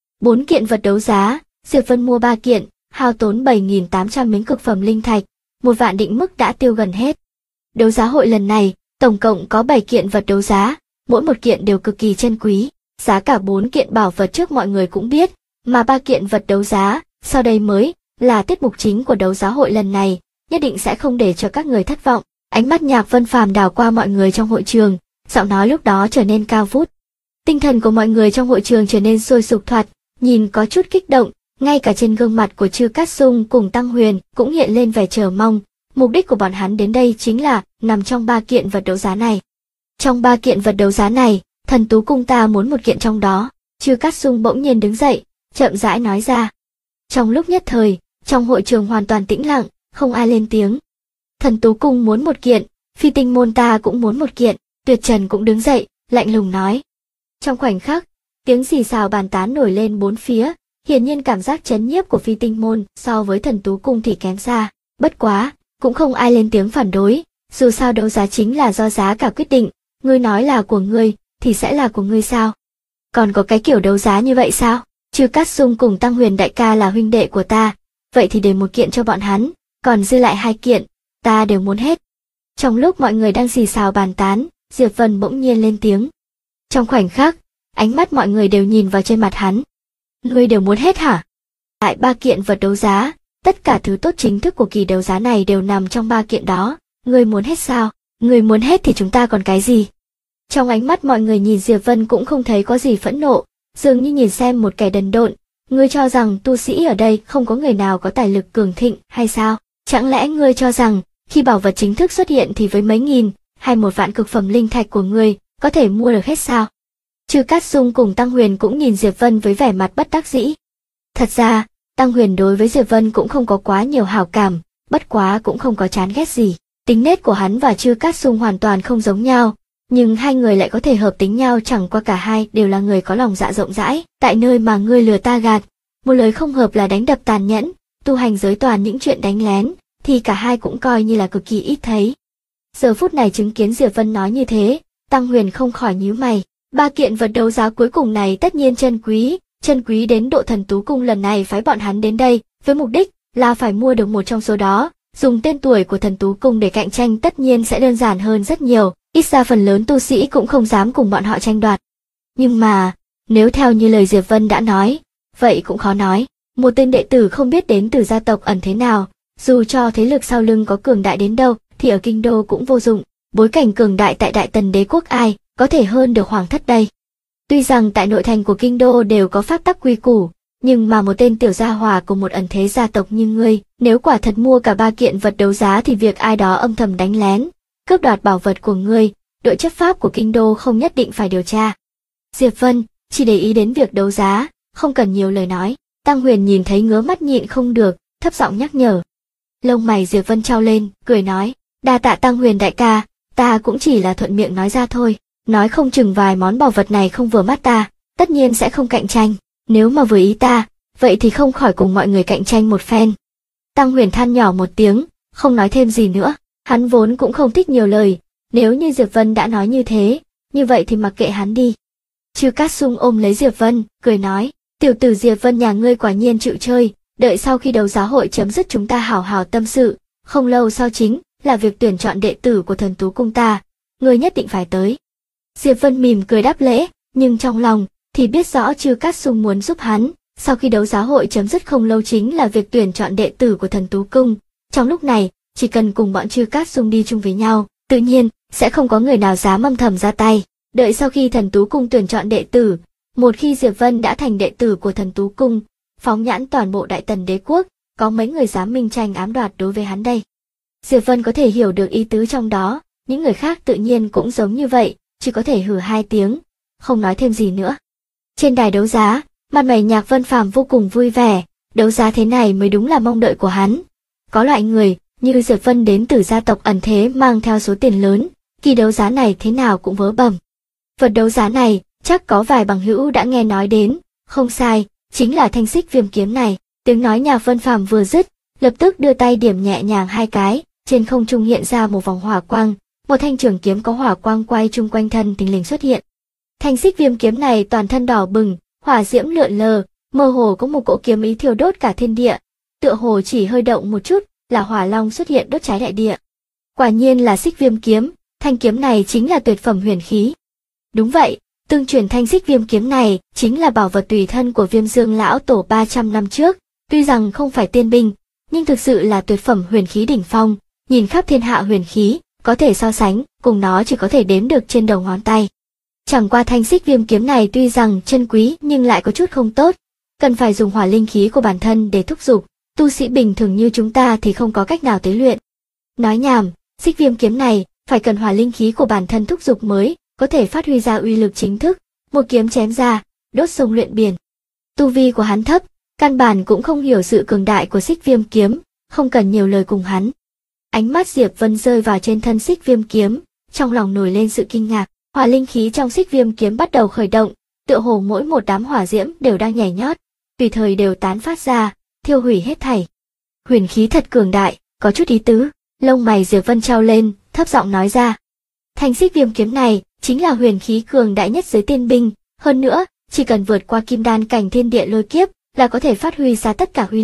4 kiện vật đấu giá, Diệp Vân mua 3 kiện, hao tốn 7.800 miếng cực phẩm linh thạch, 1 vạn định mức đã tiêu gần hết. Đấu giá hội lần này, tổng cộng có 7 kiện vật đấu giá, mỗi một kiện đều cực kỳ chân quý, giá cả 4 kiện bảo vật trước mọi người cũng biết, mà 3 kiện vật đấu giá, sau đây mới là tiết mục chính của đấu giá hội lần này, nhất định sẽ không để cho các người thất vọng. Ánh mắt Nhạc Vân Phàm đảo qua mọi người trong hội trường, giọng nói lúc đó trở nên cao vút. Tinh thần của mọi người trong hội trường trở nên sôi sục thoạt, nhìn có chút kích động, ngay cả trên gương mặt của Chư Cát Sung cùng Tăng Huyền cũng hiện lên vẻ chờ mong. Mục đích của bọn hắn đến đây chính là nằm trong 3 kiện vật đấu giá này. Trong 3 kiện vật đấu giá này, Thần Tú Cung ta muốn một kiện trong đó. Chư Cát Sung bỗng nhiên đứng dậy, chậm rãi nói ra. Trong lúc nhất thời, trong hội trường hoàn toàn tĩnh lặng, không ai lên tiếng. Thần Tú Cung muốn một kiện, Phi Tinh môn ta cũng muốn một kiện. Tuyệt Trần cũng đứng dậy, lạnh lùng nói. Trong khoảnh khắc, tiếng xì xào bàn tán nổi lên bốn phía, hiển nhiên cảm giác chấn nhiếp của Phi Tinh môn so với Thần Tú Cung thì kém xa. Bất quá, cũng không ai lên tiếng phản đối, dù sao đấu giá chính là do giá cả quyết định, ngươi nói là của ngươi, thì sẽ là của ngươi sao? Còn có cái kiểu đấu giá như vậy sao? Chư Cát Sung cùng Tăng Huyền đại ca là huynh đệ của ta, vậy thì để một kiện cho bọn hắn, còn dư lại 2 kiện, ta đều muốn hết. Trong lúc mọi người đang xì xào bàn tán, Diệp Vân bỗng nhiên lên tiếng. Trong khoảnh khắc, ánh mắt mọi người đều nhìn vào trên mặt hắn. Ngươi đều muốn hết hả? Tại 3 kiện vật đấu giá, tất cả thứ tốt chính thức của kỳ đấu giá này đều nằm trong 3 kiện đó. Ngươi muốn hết sao? Ngươi muốn hết thì chúng ta còn cái gì? Trong ánh mắt mọi người nhìn Diệp Vân cũng không thấy có gì phẫn nộ, dường như nhìn xem một kẻ đần độn. Ngươi cho rằng tu sĩ ở đây không có người nào có tài lực cường thịnh hay sao? Chẳng lẽ ngươi cho rằng khi bảo vật chính thức xuất hiện thì với mấy nghìn hay 1 vạn cực phẩm linh thạch của ngươi có thể mua được hết sao? Chư Cát Dung cùng Tăng Huyền cũng nhìn Diệp Vân với vẻ mặt bất đắc dĩ. Thật ra, Tăng Huyền đối với Diệp Vân cũng không có quá nhiều hảo cảm, bất quá cũng không có chán ghét gì. Tính nết của hắn và Chư Cát Dung hoàn toàn không giống nhau, nhưng hai người lại có thể hợp tính nhau, chẳng qua cả hai đều là người có lòng dạ rộng rãi. Tại nơi mà ngươi lừa ta gạt, một lời không hợp là đánh đập tàn nhẫn, tu hành giới toàn những chuyện đánh lén, thì cả hai cũng coi như là cực kỳ ít thấy. Giờ phút này chứng kiến Diệp Vân nói như thế, Tăng Huyền không khỏi nhíu mày. 3 kiện vật đấu giá cuối cùng này tất nhiên chân quý đến độ Thần Tú Cung lần này phái bọn hắn đến đây, với mục đích là phải mua được một trong số đó, dùng tên tuổi của Thần Tú Cung để cạnh tranh tất nhiên sẽ đơn giản hơn rất nhiều, ít ra phần lớn tu sĩ cũng không dám cùng bọn họ tranh đoạt. Nhưng mà, nếu theo như lời Diệp Vân đã nói, vậy cũng khó nói, một tên đệ tử không biết đến từ gia tộc ẩn thế nào, dù cho thế lực sau lưng có cường đại đến đâu, thì ở kinh đô cũng vô dụng, bối cảnh cường đại tại Đại Tần đế quốc ai có thể hơn được hoàng thất đây. Tuy rằng tại nội thành của kinh đô đều có pháp tắc quy củ, nhưng mà một tên tiểu gia hỏa của một ẩn thế gia tộc như ngươi, nếu quả thật mua cả 3 kiện vật đấu giá thì việc ai đó âm thầm đánh lén, cướp đoạt bảo vật của ngươi, đội chấp pháp của kinh đô không nhất định phải điều tra. Diệp Vân chỉ để ý đến việc đấu giá, không cần nhiều lời nói. Tăng Huyền nhìn thấy ngứa mắt nhịn không được, thấp giọng nhắc nhở. Lông mày Diệp Vân trao lên, cười nói, đa tạ Tăng Huyền đại ca, ta cũng chỉ là thuận miệng nói ra thôi. Nói không chừng vài món bảo vật này không vừa mắt ta, tất nhiên sẽ không cạnh tranh, nếu mà vừa ý ta, vậy thì không khỏi cùng mọi người cạnh tranh một phen. Tăng Huyền than nhỏ một tiếng, không nói thêm gì nữa, hắn vốn cũng không thích nhiều lời, nếu như Diệp Vân đã nói như thế, như vậy thì mặc kệ hắn đi. Chư Cát Sung ôm lấy Diệp Vân, cười nói, tiểu tử Diệp Vân nhà ngươi quả nhiên chịu chơi, đợi sau khi đấu giá hội chấm dứt chúng ta hào hào tâm sự, không lâu sau chính là việc tuyển chọn đệ tử của Thần Tú Cung ta, ngươi nhất định phải tới. Diệp Vân mỉm cười đáp lễ, nhưng trong lòng thì biết rõ Chư Cát Sung muốn giúp hắn, sau khi đấu giá hội chấm dứt không lâu chính là việc tuyển chọn đệ tử của Thần Tú Cung, trong lúc này, chỉ cần cùng bọn Chư Cát Sung đi chung với nhau, tự nhiên sẽ không có người nào dám âm thầm ra tay. Đợi sau khi Thần Tú Cung tuyển chọn đệ tử, một khi Diệp Vân đã thành đệ tử của Thần Tú Cung, phóng nhãn toàn bộ Đại Tần đế quốc, có mấy người dám minh tranh ám đoạt đối với hắn đây. Diệp Vân có thể hiểu được ý tứ trong đó, những người khác tự nhiên cũng giống như vậy, chỉ có thể hừ 2 tiếng, không nói thêm gì nữa. Trên đài đấu giá, mặt mày Nhạc Vân Phàm vô cùng vui vẻ, đấu giá thế này mới đúng là mong đợi của hắn. Có loại người như Diệp Vân đến từ gia tộc ẩn thế mang theo số tiền lớn, kỳ đấu giá này thế nào cũng vớ bẩm. Vật đấu giá này, chắc có vài bằng hữu đã nghe nói đến, không sai, chính là thanh xích viêm kiếm này. Tiếng nói Nhạc Vân Phàm vừa dứt, lập tức đưa tay điểm nhẹ nhàng 2 cái, trên không trung hiện ra một vòng hỏa quang, một thanh trường kiếm có hỏa quang quay chung quanh thân thình lình xuất hiện. Thanh xích viêm kiếm này toàn thân đỏ bừng, hỏa diễm lượn lờ, mơ hồ có một cỗ kiếm ý thiêu đốt cả thiên địa, tựa hồ chỉ hơi động một chút là hỏa long xuất hiện đốt cháy đại địa. Quả nhiên là xích viêm kiếm, thanh kiếm này chính là tuyệt phẩm huyền khí. Đúng vậy, tương truyền thanh xích viêm kiếm này chính là bảo vật tùy thân của Viêm Dương lão tổ 300 năm trước, tuy rằng không phải tiên binh, nhưng thực sự là tuyệt phẩm huyền khí đỉnh phong, nhìn khắp thiên hạ huyền khí, có thể so sánh, cùng nó chỉ có thể đếm được trên đầu ngón tay. Chẳng qua thanh xích viêm kiếm này tuy rằng chân quý nhưng lại có chút không tốt, cần phải dùng hỏa linh khí của bản thân để thúc giục, tu sĩ bình thường như chúng ta thì không có cách nào tế luyện. Nói nhảm, xích viêm kiếm này phải cần hỏa linh khí của bản thân thúc giục mới có thể phát huy ra uy lực chính thức, một kiếm chém ra, đốt sông luyện biển. Tu vi của hắn thấp, căn bản cũng không hiểu sự cường đại của xích viêm kiếm, không cần nhiều lời cùng hắn. Ánh mắt Diệp Vân rơi vào trên thân xích viêm kiếm, trong lòng nổi lên sự kinh ngạc, hỏa linh khí trong xích viêm kiếm bắt đầu khởi động, tựa hồ mỗi một đám hỏa diễm đều đang nhảy nhót, tùy thời đều tán phát ra, thiêu hủy hết thảy. Huyền khí thật cường đại, có chút ý tứ, lông mày Diệp Vân trao lên, thấp giọng nói ra. Thanh xích viêm kiếm này chính là huyền khí cường đại nhất giới tiên binh, hơn nữa, chỉ cần vượt qua kim đan cảnh thiên địa lôi kiếp là có thể phát huy ra tất cả uy lực,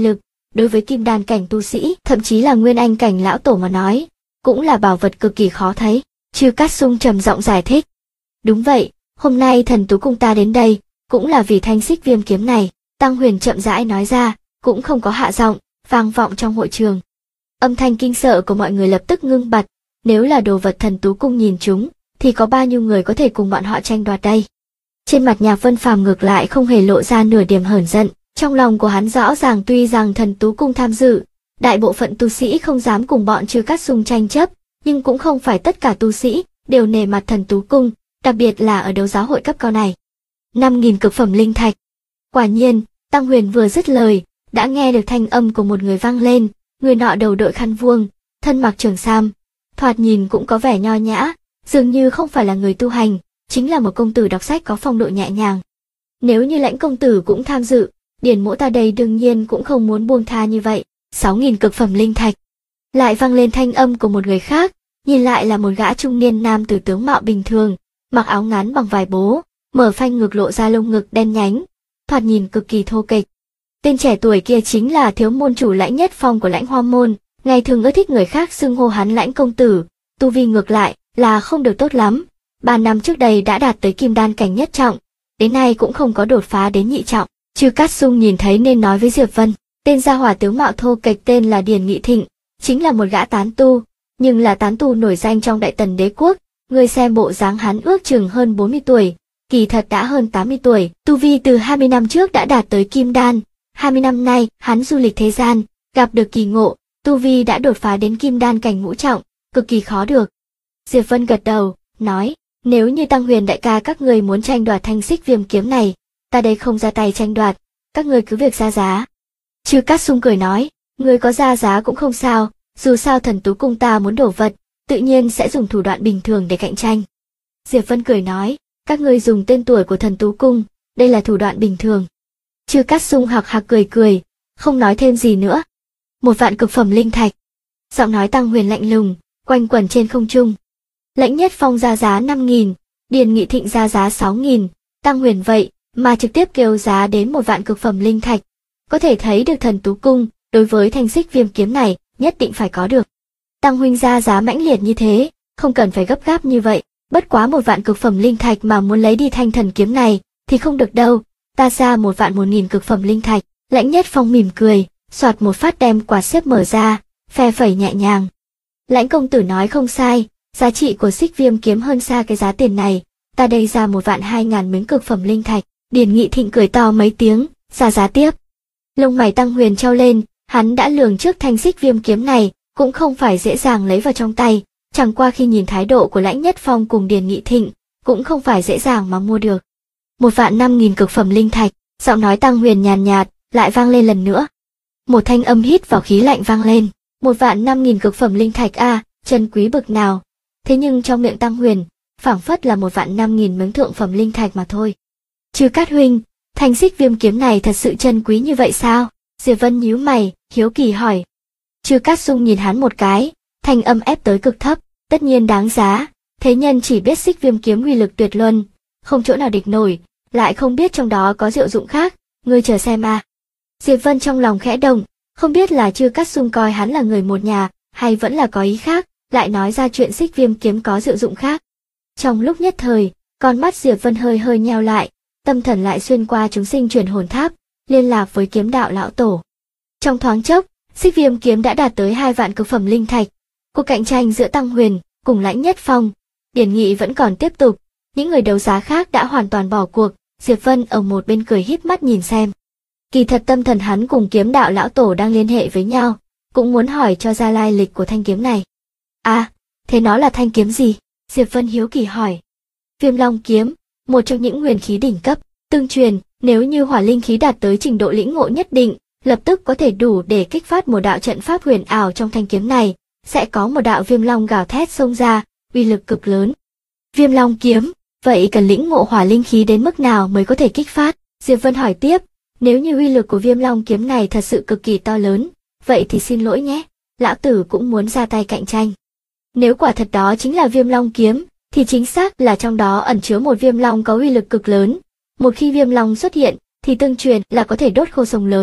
đối với kim đan cảnh tu sĩ, thậm chí là nguyên anh cảnh lão tổ mà nói, cũng là bảo vật cực kỳ khó thấy. Chư Cát Sung trầm giọng giải thích. Đúng vậy, hôm nay Thần Tú Cung ta đến đây, cũng là vì thanh xích viêm kiếm này, Tăng Huyền chậm rãi nói ra, cũng không có hạ giọng, vang vọng trong hội trường. Âm thanh kinh sợ của mọi người lập tức ngưng bặt, nếu là đồ vật Thần Tú Cung nhìn chúng, thì có bao nhiêu người có thể cùng bọn họ tranh đoạt đây? Trên mặt Nhạc Vân Phàm ngược lại không hề lộ ra nửa điểm hờn giận, trong lòng của hắn rõ ràng tuy rằng Thần Tú Cung tham dự, đại bộ phận tu sĩ không dám cùng bọn Chư Cát Sung tranh chấp, nhưng cũng không phải tất cả tu sĩ đều nể mặt Thần Tú Cung, đặc biệt là ở đấu giá hội cấp cao này. 5.000 cực phẩm linh thạch. Quả nhiên, Tăng Huyền vừa dứt lời, đã nghe được thanh âm của một người vang lên, người nọ đầu đội khăn vuông, thân mặc trường sam, thoạt nhìn cũng có vẻ nho nhã, dường như không phải là người tu hành, chính là một công tử đọc sách có phong độ nhẹ nhàng. Nếu như Lãnh công tử cũng tham dự, Điền Mỗ ta đây đương nhiên cũng không muốn buông tha như vậy. 6.000 cực phẩm linh thạch. Lại vang lên thanh âm của một người khác, nhìn lại là một gã trung niên nam tử tướng mạo bình thường, mặc áo ngắn bằng vải bố, mở phanh ngực lộ ra lông ngực đen nhánh, thoạt nhìn cực kỳ thô kệch. Tên trẻ tuổi kia chính là thiếu môn chủ Lãnh Nhất Phong của Lãnh Hoa môn, ngày thường ưa thích người khác xưng hô hắn Lãnh công tử, tu vi ngược lại là không được tốt lắm. 3 năm trước đây đã đạt tới kim đan cảnh nhất trọng, đến nay cũng không có đột phá đến nhị trọng. Chư Cát Sung nhìn thấy nên nói với Diệp Vân, tên gia hỏa tướng mạo thô kệch tên là Điền Nghị Thịnh, chính là một gã tán tu, nhưng là tán tu nổi danh trong Đại Tần đế quốc, người xem bộ dáng hắn ước chừng hơn 40 tuổi, kỳ thật đã hơn 80 tuổi, tu vi từ 20 năm trước đã đạt tới kim đan, 20 năm nay hắn du lịch thế gian, gặp được kỳ ngộ, tu vi đã đột phá đến kim đan cảnh ngũ trọng, cực kỳ khó được. Diệp Vân gật đầu, nói, nếu như Tăng Huyền đại ca các người muốn tranh đoạt thanh xích viêm kiếm này, ta đây không ra tay tranh đoạt, các người cứ việc ra giá. Chư Cát Sung cười nói, người có ra giá cũng không sao, dù sao Thần Tú Cung ta muốn đổ vật, tự nhiên sẽ dùng thủ đoạn bình thường để cạnh tranh. Diệp Vân cười nói, các ngươi dùng tên tuổi của Thần Tú Cung, đây là thủ đoạn bình thường. Chư Cát Sung hạc hạc cười, không nói thêm gì nữa. 1 vạn cực phẩm linh thạch. Giọng nói Tăng Huyền lạnh lùng, quanh quẩn trên không trung. Lãnh Nhất Phong ra giá 5.000, Điền Nghị Thịnh ra giá 6.000, Tăng Huyền vậy mà trực tiếp kêu giá đến 1 vạn cực phẩm linh thạch. Có thể thấy được Thần Tú Cung đối với thanh xích viêm kiếm này nhất định phải có được. Tăng huynh ra giá mãnh liệt như thế, không cần phải gấp gáp như vậy, bất quá 1 vạn cực phẩm linh thạch mà muốn lấy đi thanh thần kiếm này thì không được đâu, ta ra 1 vạn 1.000 cực phẩm linh thạch. Lãnh Nhất Phong mỉm cười, soạt một phát đem quạt xếp mở ra, phe phẩy nhẹ nhàng. Lãnh công tử nói không sai, giá trị của xích viêm kiếm hơn xa cái giá tiền này, ta đây ra 1 vạn 2.000 miếng cực phẩm linh thạch. Điền Nghị Thịnh cười to mấy tiếng, ra giá tiếp. Lông mày Tăng Huyền trao lên, hắn đã lường trước thanh xích viêm kiếm này cũng không phải dễ dàng lấy vào trong tay, chẳng qua khi nhìn thái độ của Lãnh Nhất Phong cùng Điền Nghị Thịnh, cũng không phải dễ dàng mà mua được. 1 vạn 5.000 cực phẩm linh thạch, giọng nói Tăng Huyền nhàn nhạt, lại vang lên lần nữa. Một thanh âm hít vào khí lạnh vang lên, 1 vạn 5.000 cực phẩm linh thạch a, chân quý bực nào. Thế nhưng trong miệng Tăng Huyền, phảng phất là 1 vạn 5.000 miếng thượng phẩm linh thạch mà thôi. Chư Cát huynh, thanh xích viêm kiếm này thật sự chân quý như vậy sao? Diệp Vân nhíu mày, hiếu kỳ hỏi. Chư Cát Sung nhìn hắn một cái, thanh âm ép tới cực thấp, tất nhiên đáng giá, thế nhân chỉ biết xích viêm kiếm uy lực tuyệt luân, không chỗ nào địch nổi, lại không biết trong đó có diệu dụng khác, ngươi chờ xem a. Diệp Vân trong lòng khẽ động, không biết là Chư Cát Sung coi hắn là người một nhà, hay vẫn là có ý khác, lại nói ra chuyện xích viêm kiếm có diệu dụng khác. Trong lúc nhất thời, con mắt Diệp Vân hơi hơi nheo lại, tâm thần lại xuyên qua chúng sinh chuyển hồn tháp, liên lạc với kiếm đạo lão tổ. Trong thoáng chốc, xích viêm kiếm đã đạt tới 2 vạn cực phẩm linh thạch. Cuộc cạnh tranh giữa Tăng Huyền cùng Lãnh Nhất Phong, Điển Nghị vẫn còn tiếp tục, những người đấu giá khác đã hoàn toàn bỏ cuộc. Diệp Vân ở một bên cười híp mắt nhìn xem. Kỳ thật tâm thần hắn cùng kiếm đạo lão tổ đang liên hệ với nhau, cũng muốn hỏi cho ra lai lịch của thanh kiếm này. À, thế nó là thanh kiếm gì? Diệp Vân hiếu kỳ hỏi. Viêm Long kiếm, một trong những huyền khí đỉnh cấp, tương truyền, nếu như hỏa linh khí đạt tới trình độ lĩnh ngộ nhất định, lập tức có thể đủ để kích phát một đạo trận pháp huyền ảo trong thanh kiếm này, sẽ có một đạo viêm long gào thét xông ra, uy lực cực lớn. Viêm Long kiếm, vậy cần lĩnh ngộ hỏa linh khí đến mức nào mới có thể kích phát? Diệp Vân hỏi tiếp, nếu như uy lực của Viêm Long kiếm này thật sự cực kỳ to lớn, vậy thì xin lỗi nhé, lão tử cũng muốn ra tay cạnh tranh. Nếu quả thật đó chính là Viêm Long kiếm, thì chính xác là trong đó ẩn chứa một viêm long có uy lực cực lớn. Một khi viêm long xuất hiện, thì tương truyền là có thể đốt khô sông lớn,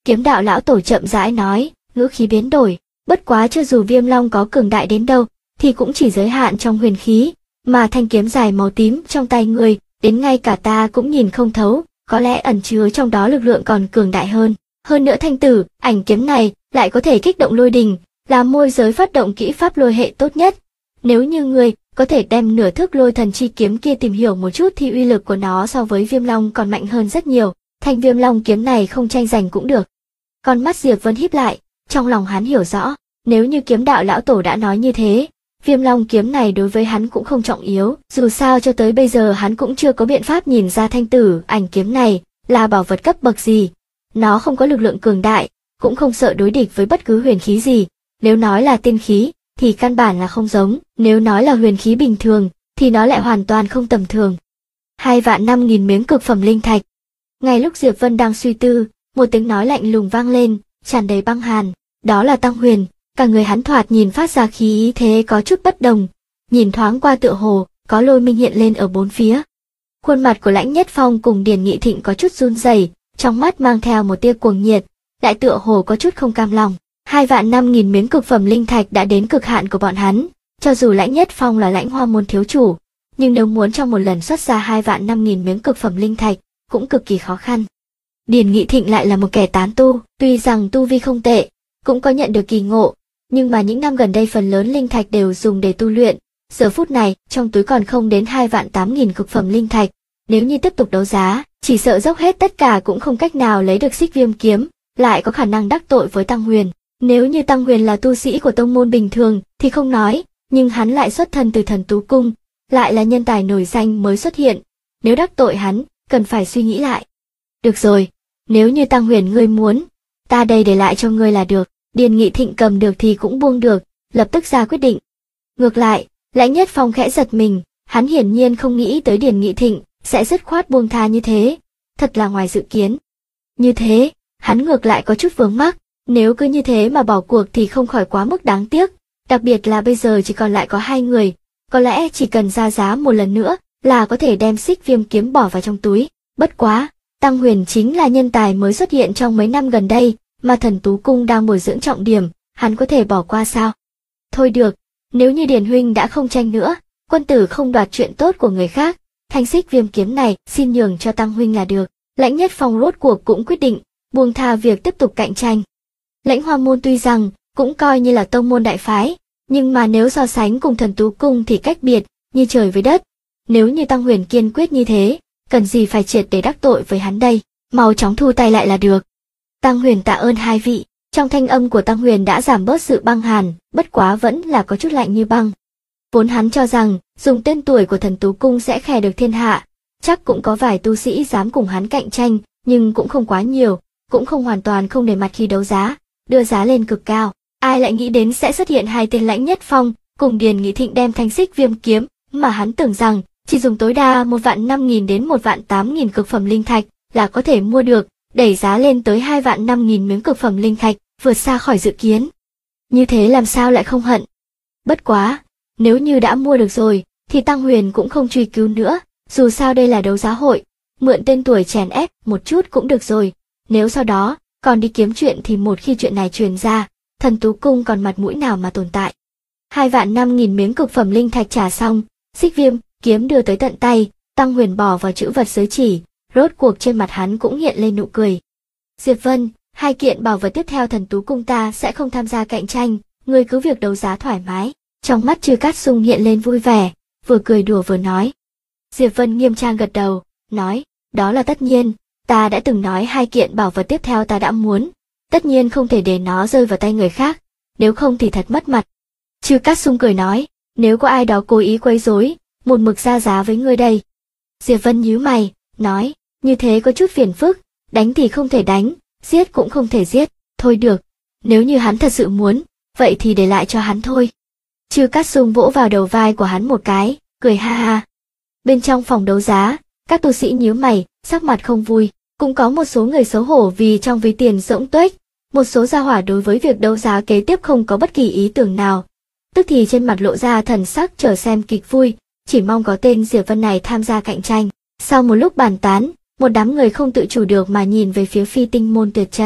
Kiếm đạo lão tổ chậm rãi nói, ngữ khí biến đổi, bất quá cho dù Viêm Long có cường đại đến đâu, thì cũng chỉ giới hạn trong huyền khí, mà thanh kiếm dài màu tím trong tay người, đến ngay cả ta cũng nhìn không thấu, có lẽ ẩn chứa trong đó lực lượng còn cường đại hơn. Hơn nữa thanh tử, ảnh kiếm này, lại có thể kích động lôi đình, là môi giới phát động kỹ pháp lôi hệ tốt nhất. Nếu như người có thể đem nửa thức lôi thần chi kiếm kia tìm hiểu một chút thì uy lực của nó so với Viêm Long còn mạnh hơn rất nhiều, thanh Viêm Long kiếm này không tranh giành cũng được. Con mắt Diệp Vân híp lại, trong lòng hắn hiểu rõ, nếu như kiếm đạo lão tổ đã nói như thế, Viêm Long kiếm này đối với hắn cũng không trọng yếu, dù sao cho tới bây giờ hắn cũng chưa có biện pháp nhìn ra thanh tử ảnh kiếm này là bảo vật cấp bậc gì. Nó không có lực lượng cường đại, cũng không sợ đối địch với bất cứ huyền khí gì, nếu nói là tiên khí thì căn bản là không giống, nếu nói là huyền khí bình thường thì nó lại hoàn toàn không tầm thường. 2.500.000 miếng cực phẩm linh thạch. Ngay lúc Diệp Vân đang suy tư, một tiếng nói lạnh lùng vang lên, tràn đầy băng hàn, đó là Tăng Huyền. Cả người hắn thoạt nhìn phát ra khí ý thế có chút bất đồng, nhìn thoáng qua tựa hồ có lôi minh hiện lên ở bốn phía. Khuôn mặt của Lãnh Nhất Phong cùng Điền Nghị Thịnh có chút run rẩy, trong mắt mang theo một tia cuồng nhiệt, lại tựa hồ có chút không cam lòng. 2.500.000 miếng cực phẩm linh thạch đã đến cực hạn của bọn hắn, cho dù Lãnh Nhất Phong là Lãnh Hoa môn thiếu chủ, nhưng nếu muốn trong một lần xuất ra 2.500.000 miếng cực phẩm linh thạch cũng cực kỳ khó khăn. Điền Nghị Thịnh lại là một kẻ tán tu, tuy rằng tu vi không tệ, cũng có nhận được kỳ ngộ, nhưng mà những năm gần đây phần lớn linh thạch đều dùng để tu luyện, giờ phút này trong túi còn không đến 2.800.000 cực phẩm linh thạch, nếu như tiếp tục đấu giá, chỉ sợ dốc hết tất cả cũng không cách nào lấy được Xích Viêm kiếm, lại có khả năng đắc tội với Tăng Huyền. Nếu như Tăng Huyền là tu sĩ của tông môn bình thường thì không nói, nhưng hắn lại xuất thân từ Thần Tú Cung, lại là nhân tài nổi danh mới xuất hiện, nếu đắc tội hắn, cần phải suy nghĩ lại. Được rồi, nếu như Tăng Huyền ngươi muốn, ta đây để lại cho ngươi là được. Điền Nghị Thịnh cầm được thì cũng buông được, lập tức ra quyết định. Ngược lại, Lãnh Nhất Phong khẽ giật mình, hắn hiển nhiên không nghĩ tới Điền Nghị Thịnh sẽ dứt khoát buông tha như thế, thật là ngoài dự kiến. Như thế, hắn ngược lại có chút vướng mắc, nếu cứ như thế mà bỏ cuộc thì không khỏi quá mức đáng tiếc, đặc biệt là bây giờ chỉ còn lại có hai người, có lẽ chỉ cần ra giá một lần nữa là có thể đem Xích Viêm kiếm bỏ vào trong túi. Bất quá, Tăng Huyền chính là nhân tài mới xuất hiện trong mấy năm gần đây, mà Thần Tú Cung đang bồi dưỡng trọng điểm, hắn có thể bỏ qua sao? Thôi được, nếu như Điền huynh đã không tranh nữa, quân tử không đoạt chuyện tốt của người khác, thanh Xích Viêm kiếm này xin nhường cho Tăng huynh là được. Lãnh Nhất Phong rốt cuộc cũng quyết định buông tha việc tiếp tục cạnh tranh. Lãnh Hoa môn tuy rằng cũng coi như là tông môn đại phái, nhưng mà nếu so sánh cùng Thần Tú Cung thì cách biệt như trời với đất. Nếu như Tăng Huyền kiên quyết như thế, cần gì phải triệt để đắc tội với hắn đây, mau chóng thu tay lại là được. Tăng Huyền tạ ơn hai vị, trong thanh âm của Tăng Huyền đã giảm bớt sự băng hàn, bất quá vẫn là có chút lạnh như băng. Vốn hắn cho rằng, dùng tên tuổi của Thần Tú Cung sẽ khè được thiên hạ, chắc cũng có vài tu sĩ dám cùng hắn cạnh tranh, nhưng cũng không quá nhiều, cũng không hoàn toàn không để mặt khi đấu giá, đưa giá lên cực cao. Ai lại nghĩ đến sẽ xuất hiện hai tên Lãnh Nhất Phong, cùng Điền Nghị Thịnh đem thanh Xích Viêm kiếm, mà hắn tưởng rằng, chỉ dùng tối đa 1.500.000 đến 1.800.000 cực phẩm linh thạch là có thể mua được, đẩy giá lên tới 2.500.000 miếng cực phẩm linh thạch, vượt xa khỏi dự kiến. Như thế làm sao lại không hận? Bất quá, nếu như đã mua được rồi, thì Tăng Huyền cũng không truy cứu nữa, dù sao đây là đấu giá hội, mượn tên tuổi chèn ép một chút cũng được rồi, nếu sau đó còn đi kiếm chuyện thì một khi chuyện này truyền ra, Thần Tú Cung còn mặt mũi nào mà tồn tại. 2.500.000 miếng cực phẩm linh thạch trả xong, Xích Viêm kiếm đưa tới tận tay, Tăng Huyền bỏ vào chữ vật giới chỉ, rốt cuộc trên mặt hắn cũng hiện lên nụ cười. Diệp Vân, hai kiện bảo vật tiếp theo Thần Tú Cung ta sẽ không tham gia cạnh tranh, ngươi cứ việc đấu giá thoải mái. Trong mắt Trư Cát Sung hiện lên vui vẻ, vừa cười đùa vừa nói. Diệp Vân nghiêm trang gật đầu, nói, đó là tất nhiên, ta đã từng nói hai kiện bảo vật tiếp theo ta đã muốn, tất nhiên không thể để nó rơi vào tay người khác, nếu không thì thật mất mặt. Trư Cát Sung cười nói, nếu có ai đó cố ý quấy rối, một mực ra giá với ngươi đây. Diệp Vân nhíu mày, nói, như thế có chút phiền phức, đánh thì không thể đánh, giết cũng không thể giết, thôi được, nếu như hắn thật sự muốn, vậy thì để lại cho hắn thôi. Trư Cát Sung vỗ vào đầu vai của hắn một cái, cười ha ha. Bên trong phòng đấu giá, các tu sĩ nhíu mày, sắc mặt không vui, cũng có một số người xấu hổ vì trong ví tiền rỗng tuếch, một số gia hỏa đối với việc đấu giá kế tiếp không có bất kỳ ý tưởng nào, tức thì trên mặt lộ ra thần sắc chờ xem kịch vui, chỉ mong có tên Diệp Vân này tham gia cạnh tranh. Sau một lúc bàn tán, một đám người không tự chủ được mà nhìn về phía Phi Tinh môn Tuyệt Trần.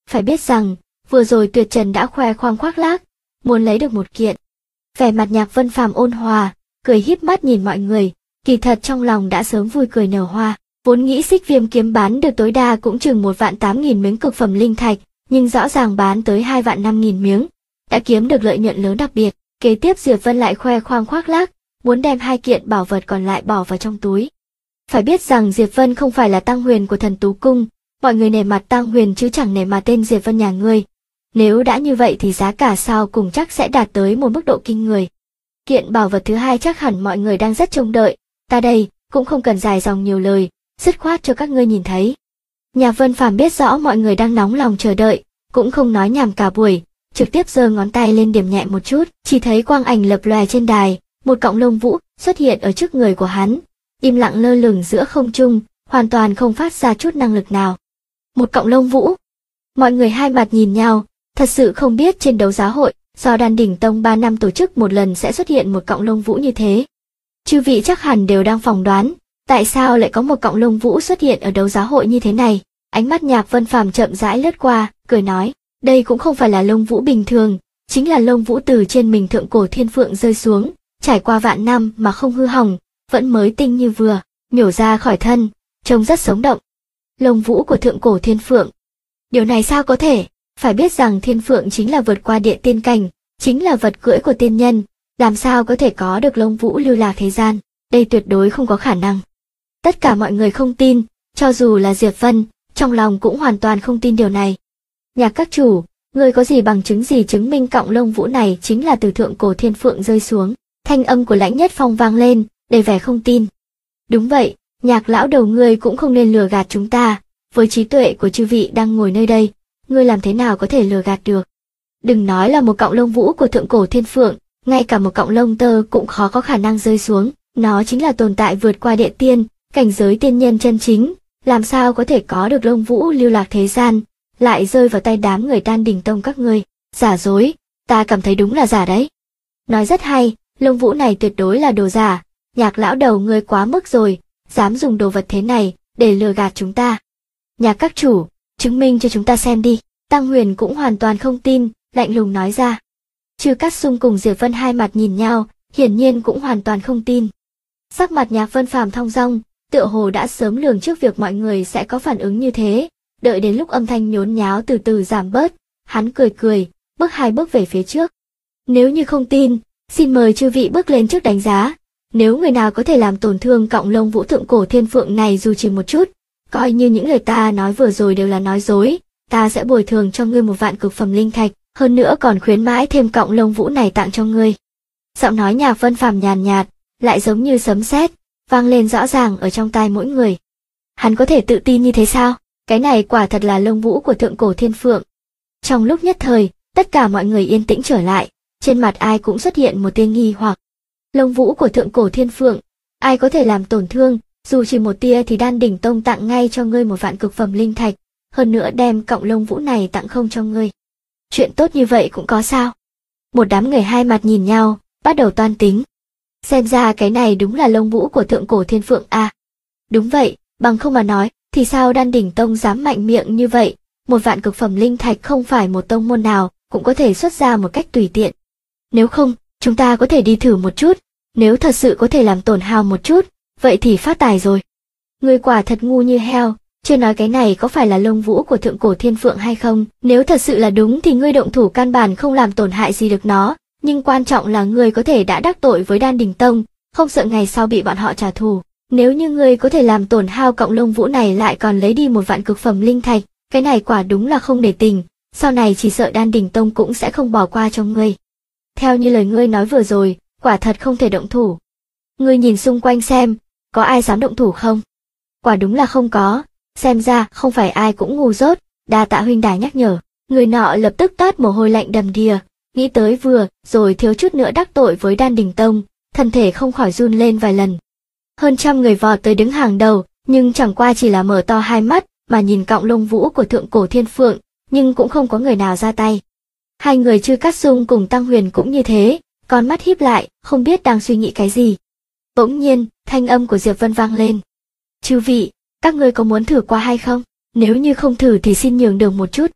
Phải biết rằng, vừa rồi Tuyệt Trần đã khoe khoang khoác lác, muốn lấy được một kiện. Vẻ mặt Nhạc Vân Phàm ôn hòa, cười híp mắt nhìn mọi người, kỳ thật trong lòng đã sớm vui cười nở hoa. Vốn nghĩ Xích Viêm kiếm bán được tối đa cũng chừng 1.800.000 miếng cực phẩm linh thạch, nhưng rõ ràng bán tới 2.500.000 miếng, đã kiếm được lợi nhuận lớn đặc biệt. Kế tiếp Diệp Vân lại khoe khoang khoác lác, muốn đem 2 kiện bảo vật còn lại bỏ vào trong túi. Phải biết rằng Diệp Vân không phải là Tăng Huyền của Thần Tú Cung, mọi người nể mặt Tăng Huyền chứ chẳng nể mặt tên Diệp Vân nhà ngươi. Nếu đã như vậy thì giá cả sau cùng chắc sẽ đạt tới một mức độ kinh người. Kiện bảo vật thứ hai chắc hẳn mọi người đang rất trông đợi, ta đây cũng không cần dài dòng nhiều lời, dứt khoát cho các ngươi nhìn thấy. Nhạc Vân Phàm biết rõ mọi người đang nóng lòng chờ đợi, cũng không nói nhảm cả buổi, trực tiếp giơ ngón tay lên điểm nhẹ một chút, chỉ thấy quang ảnh lập lòe trên đài, một cọng lông vũ xuất hiện ở trước người của hắn, im lặng lơ lửng giữa không trung, hoàn toàn không phát ra chút năng lực nào. Một cọng lông vũ. Mọi người hai mặt nhìn nhau, thật sự không biết trên đấu giá hội do Đan Đỉnh Tông 3 năm tổ chức một lần sẽ xuất hiện một cọng lông vũ như thế. Chư vị chắc hẳn đều đang phỏng đoán, tại sao lại có một cọng lông vũ xuất hiện ở đấu giá hội như thế này. Ánh mắt Nhạc Vân Phàm chậm rãi lướt qua, cười nói, đây cũng không phải là lông vũ bình thường, chính là lông vũ từ trên mình Thượng Cổ Thiên Phượng rơi xuống, trải qua vạn năm mà không hư hỏng, vẫn mới tinh như vừa, nhổ ra khỏi thân, trông rất sống động. Lông vũ của Thượng Cổ Thiên Phượng. Điều này sao có thể? Phải biết rằng Thiên Phượng chính là vượt qua địa tiên cảnh, chính là vật cưỡi của tiên nhân, làm sao có thể có được lông vũ lưu lạc thế gian, đây tuyệt đối không có khả năng. Tất cả mọi người không tin, cho dù là Diệp Vân, trong lòng cũng hoàn toàn không tin điều này. Nhạc các chủ, người có gì bằng chứng gì chứng minh cọng lông vũ này chính là từ Thượng Cổ Thiên Phượng rơi xuống? Thanh âm của Lãnh Nhất Phong vang lên, đầy vẻ không tin. Đúng vậy, Nhạc lão đầu ngươi cũng không nên lừa gạt chúng ta, với trí tuệ của chư vị đang ngồi nơi đây, ngươi làm thế nào có thể lừa gạt được? Đừng nói là một cọng lông vũ của Thượng Cổ Thiên Phượng, ngay cả một cọng lông tơ cũng khó có khả năng rơi xuống, nó chính là tồn tại vượt qua địa tiên, cảnh giới tiên nhân chân chính, làm sao có thể có được lông vũ lưu lạc thế gian, lại rơi vào tay đám người Đan Đỉnh Tông các ngươi. Giả dối, ta cảm thấy đúng là giả đấy. Nói rất hay, lông vũ này tuyệt đối là đồ giả, Nhạc lão đầu ngươi quá mức rồi, dám dùng đồ vật thế này để lừa gạt chúng ta. Nhạc các chủ, chứng minh cho chúng ta xem đi. Tăng Huyền cũng hoàn toàn không tin, lạnh lùng nói ra. Trừ Cát Sung cùng Diệp Vân hai mặt nhìn nhau, hiển nhiên cũng hoàn toàn không tin. Sắc mặt Nhạc Vân Phàm thong dong, tựa hồ đã sớm lường trước việc mọi người sẽ có phản ứng như thế, đợi đến lúc âm thanh nhốn nháo từ từ giảm bớt, hắn cười cười, bước 2 bước về phía trước. Nếu như không tin, xin mời chư vị bước lên trước đánh giá, nếu người nào có thể làm tổn thương cọng lông vũ Thượng Cổ Thiên Phượng này dù chỉ một chút, coi như những lời ta nói vừa rồi đều là nói dối, ta sẽ bồi thường cho ngươi 1.000 cực phẩm linh thạch, hơn nữa còn khuyến mãi thêm cọng lông vũ này tặng cho ngươi. Giọng nói Nhạc Vân Phàm nhàn nhạt, lại giống như sấm sét, vang lên rõ ràng ở trong tai mỗi người. Hắn có thể tự tin như thế sao? Cái này quả thật là lông vũ của Thượng Cổ Thiên Phượng. Trong lúc nhất thời, tất cả mọi người yên tĩnh trở lại, trên mặt ai cũng xuất hiện một tia nghi hoặc. Lông vũ của Thượng Cổ Thiên Phượng, ai có thể làm tổn thương, dù chỉ một tia thì Đan Đỉnh Tông tặng ngay cho ngươi 1.000 cực phẩm linh thạch, hơn nữa đem cọng lông vũ này tặng không cho ngươi. Chuyện tốt như vậy cũng có sao? Một đám người hai mặt nhìn nhau, bắt đầu toan tính. Xem ra cái này đúng là lông vũ của Thượng Cổ Thiên Phượng à? Đúng vậy, bằng không mà nói, thì sao Đan Đỉnh Tông dám mạnh miệng như vậy? 1.000 cực phẩm linh thạch không phải một tông môn nào cũng có thể xuất ra một cách tùy tiện. Nếu không, chúng ta có thể đi thử một chút, nếu thật sự có thể làm tổn hao một chút, vậy thì phát tài rồi. Ngươi quả thật ngu như heo, chưa nói cái này có phải là lông vũ của Thượng Cổ Thiên Phượng hay không, nếu thật sự là đúng thì ngươi động thủ căn bản không làm tổn hại gì được nó, nhưng quan trọng là ngươi có thể đã đắc tội với Đan Đỉnh Tông, không sợ ngày sau bị bọn họ trả thù. Nếu như ngươi có thể làm tổn hao cọng lông vũ này lại còn lấy đi 1.000 cực phẩm linh thạch, cái này quả đúng là không để tình, sau này chỉ sợ Đan Đỉnh Tông cũng sẽ không bỏ qua cho ngươi. Theo như lời ngươi nói vừa rồi, quả thật không thể động thủ. Ngươi nhìn xung quanh xem, có ai dám động thủ không? Quả đúng là không có, xem ra không phải ai cũng ngu dốt, đa tạ huynh đài nhắc nhở. Người nọ lập tức toát mồ hôi lạnh đầm đìa, nghĩ tới vừa rồi thiếu chút nữa đắc tội với Đan Đỉnh Tông, thân thể không khỏi run lên vài lần. Hơn trăm người vọt tới đứng hàng đầu, nhưng chẳng qua chỉ là mở to hai mắt mà nhìn cọng lông vũ của Thượng Cổ Thiên Phượng, nhưng cũng không có người nào ra tay. Hai người Trư Cát Sung cùng Tăng Huyền cũng như thế, con mắt híp lại, không biết đang suy nghĩ cái gì. Bỗng nhiên, thanh âm của Diệp Vân vang lên. Chư vị, các ngươi có muốn thử qua hay không? Nếu như không thử thì xin nhường đường một chút.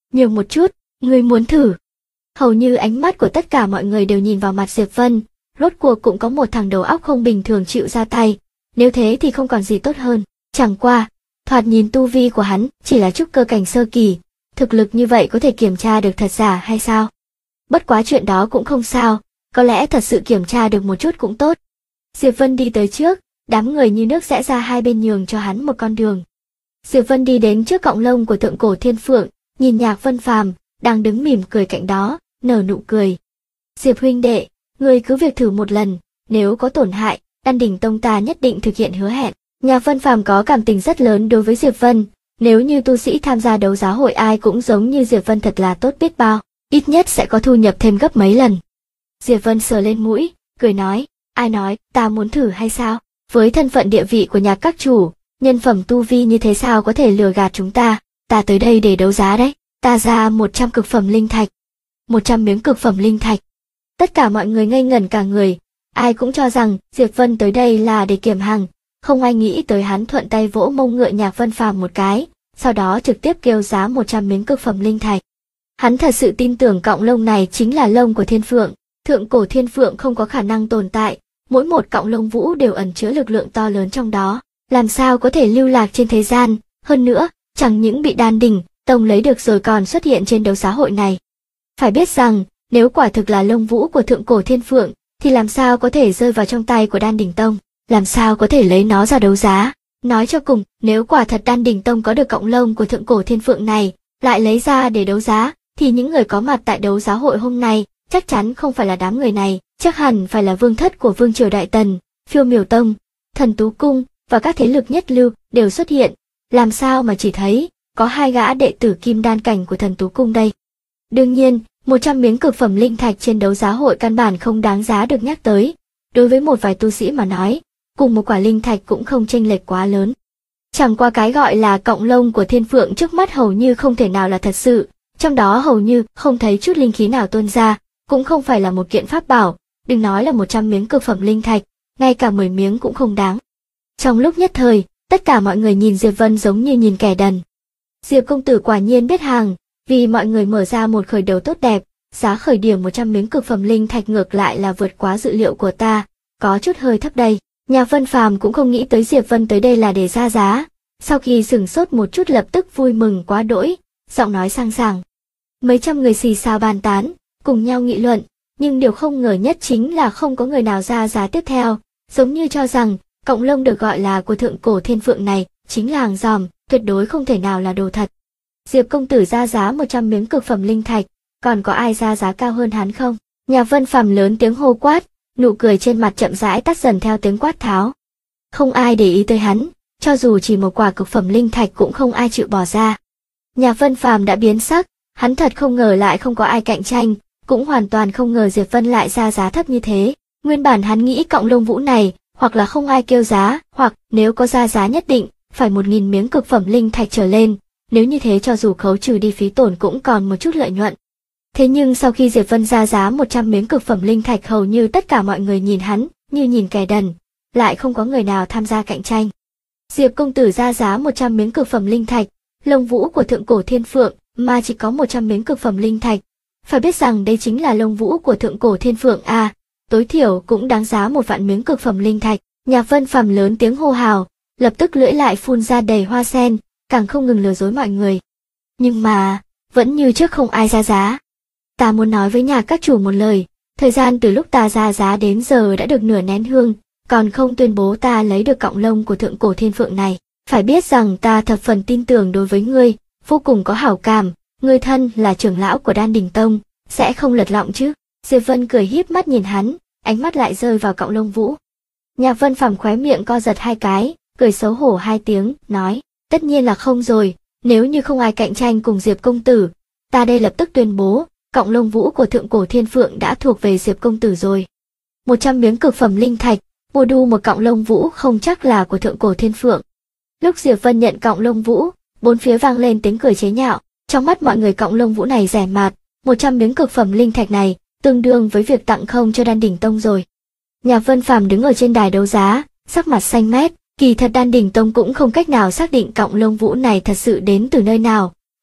Nhường một chút, ngươi muốn thử. Hầu như ánh mắt của tất cả mọi người đều nhìn vào mặt Diệp Vân, rốt cuộc cũng có một thằng đầu óc không bình thường chịu ra tay, nếu thế thì không còn gì tốt hơn. Chẳng qua, thoạt nhìn tu vi của hắn chỉ là trúc cơ cảnh sơ kỳ, thực lực như vậy có thể kiểm tra được thật giả hay sao? Bất quá chuyện đó cũng không sao, có lẽ thật sự kiểm tra được một chút cũng tốt. Diệp Vân đi tới trước, đám người như nước rẽ ra hai bên nhường cho hắn một con đường. Diệp Vân đi đến trước cọng lông của thượng cổ thiên phượng, nhìn Nhạc Vân Phàm đang đứng mỉm cười cạnh đó, nở nụ cười. Diệp huynh đệ, ngươi cứ việc thử một lần, nếu có tổn hại, Đan Đỉnh Tông ta nhất định thực hiện hứa hẹn. Nhạc Vân Phàm có cảm tình rất lớn đối với Diệp Vân, nếu như tu sĩ tham gia đấu giá hội ai cũng giống như Diệp Vân thật là tốt biết bao, ít nhất sẽ có thu nhập thêm gấp mấy lần. Diệp Vân sờ lên mũi, cười nói, ai nói, ta muốn thử hay sao? Với thân phận địa vị của Nhạc các chủ, nhân phẩm tu vi như thế sao có thể lừa gạt chúng ta tới đây để đấu giá đấy, ta ra 100 cực phẩm linh thạch. 100 miếng cực phẩm linh thạch. Tất cả mọi người ngây ngẩn cả người, ai cũng cho rằng Diệp Vân tới đây là để kiểm hàng, không ai nghĩ tới hắn thuận tay vỗ mông ngựa Nhạc Vân Phàm một cái, sau đó trực tiếp kêu giá 100 miếng cực phẩm linh thạch. Hắn thật sự tin tưởng cọng lông này chính là lông của thiên phượng, thượng cổ thiên phượng không có khả năng tồn tại, mỗi một cọng lông vũ đều ẩn chứa lực lượng to lớn trong đó, làm sao có thể lưu lạc trên thế gian, hơn nữa, chẳng những bị Đan Đỉnh Tông lấy được rồi còn xuất hiện trên đấu giá hội này. Phải biết rằng, nếu quả thực là lông vũ của thượng cổ thiên phượng, thì làm sao có thể rơi vào trong tay của Đan Đỉnh Tông, làm sao có thể lấy nó ra đấu giá. Nói cho cùng, nếu quả thật Đan Đỉnh Tông có được cọng lông của thượng cổ thiên phượng này, lại lấy ra để đấu giá, thì những người có mặt tại đấu giá hội hôm nay, chắc chắn không phải là đám người này, chắc hẳn phải là vương thất của Vương Triều Đại Tần, Phiêu Miểu Tông, Thần Tú Cung, và các thế lực nhất lưu đều xuất hiện, làm sao mà chỉ thấy có 2 gã đệ tử kim đan cảnh của Thần Tú Cung đây. Đương nhiên, 100 miếng cực phẩm linh thạch trên đấu giá hội căn bản không đáng giá được nhắc tới, đối với một vài tu sĩ mà nói, cùng một quả linh thạch cũng không chênh lệch quá lớn. Chẳng qua cái gọi là cọng lông của thiên phượng trước mắt hầu như không thể nào là thật sự, trong đó hầu như không thấy chút linh khí nào tuôn ra, cũng không phải là một kiện pháp bảo, đừng nói là 100 miếng cực phẩm linh thạch, ngay cả 10 miếng cũng không đáng. Trong lúc nhất thời, tất cả mọi người nhìn Diệp Vân giống như nhìn kẻ đần. Diệp công tử quả nhiên biết hàng, vì mọi người mở ra một khởi đầu tốt đẹp, giá khởi điểm 100 miếng cực phẩm linh thạch ngược lại là vượt quá dự liệu của ta, có chút hơi thấp đây. Nhạc Vân Phàm cũng không nghĩ tới Diệp Vân tới đây là để ra giá, sau khi sửng sốt một chút lập tức vui mừng quá đỗi, giọng nói sang sảng. Mấy trăm người xì xào bàn tán, cùng nhau nghị luận, nhưng điều không ngờ nhất chính là không có người nào ra giá tiếp theo, giống như cho rằng cọng lông được gọi là của thượng cổ thiên phượng này chính là hàng giòm, tuyệt đối không thể nào là đồ thật. Diệp công tử ra giá 100 miếng cực phẩm linh thạch, còn có ai ra giá cao hơn hắn không? Nhạc Vân Phàm lớn tiếng hô quát, nụ cười trên mặt chậm rãi tắt dần theo tiếng quát tháo. Không ai để ý tới hắn, cho dù chỉ một quả cực phẩm linh thạch cũng không ai chịu bỏ ra. Nhạc Vân Phàm đã biến sắc, hắn thật không ngờ lại không có ai cạnh tranh, cũng hoàn toàn không ngờ Diệp Vân lại ra giá thấp như thế. Nguyên bản hắn nghĩ cọng lông vũ này, hoặc là không ai kêu giá, hoặc nếu có ra giá nhất định, phải 1000 miếng cực phẩm linh thạch trở lên, nếu như thế cho dù khấu trừ đi phí tổn cũng còn một chút lợi nhuận. Thế nhưng sau khi Diệp Vân ra giá 100 miếng cực phẩm linh thạch hầu như tất cả mọi người nhìn hắn, như nhìn kẻ đần, lại không có người nào tham gia cạnh tranh. Diệp công tử ra giá 100 miếng cực phẩm linh thạch, lông vũ của thượng cổ thiên phượng, mà chỉ có 100 miếng cực phẩm linh thạch. Phải biết rằng đây chính là lông vũ của thượng cổ thiên phượng a, tối thiểu cũng đáng giá 1 vạn miếng cực phẩm linh thạch. Nhạc Vân Phàm lớn tiếng hô hào, lập tức lưỡi lại phun ra đầy hoa sen, càng không ngừng lừa dối mọi người. Nhưng mà, vẫn như trước không ai ra giá. Ta muốn nói với Nhạc các chủ một lời, thời gian từ lúc ta ra giá đến giờ đã được nửa nén hương, còn không tuyên bố ta lấy được cọng lông của thượng cổ thiên phượng này. Phải biết rằng ta thập phần tin tưởng đối với ngươi, vô cùng có hảo cảm, ngươi thân là trưởng lão của Đan Đỉnh Tông, sẽ không lật lọng chứ. Diệp Vân cười híp mắt nhìn hắn, ánh mắt lại rơi vào cọng lông vũ. Nhạc Vân Phàm khóe miệng co giật 2 cái, cười xấu hổ 2 tiếng, nói, tất nhiên là không rồi, nếu như không ai cạnh tranh cùng Diệp công tử, ta đây lập tức tuyên bố, cọng lông vũ của thượng cổ thiên phượng đã thuộc về Diệp công tử rồi. 100 miếng cực phẩm linh thạch, mua đu một cọng lông vũ không chắc là của thượng cổ thiên phượng. Lúc Diệp Vân nhận cọng lông vũ, bốn phía vang lên tiếng cười chế nhạo, trong mắt mọi người cọng lông vũ này rẻ mạt, 100 miếng cực phẩm linh thạch này, tương đương với việc tặng không cho Đan Đỉnh Tông rồi. Nhạc Vân Phàm đứng ở trên đài đấu giá, sắc mặt xanh mét, kỳ thật Đan Đỉnh Tông cũng không cách nào xác định cọng lông vũ này thật sự đến từ nơi nào,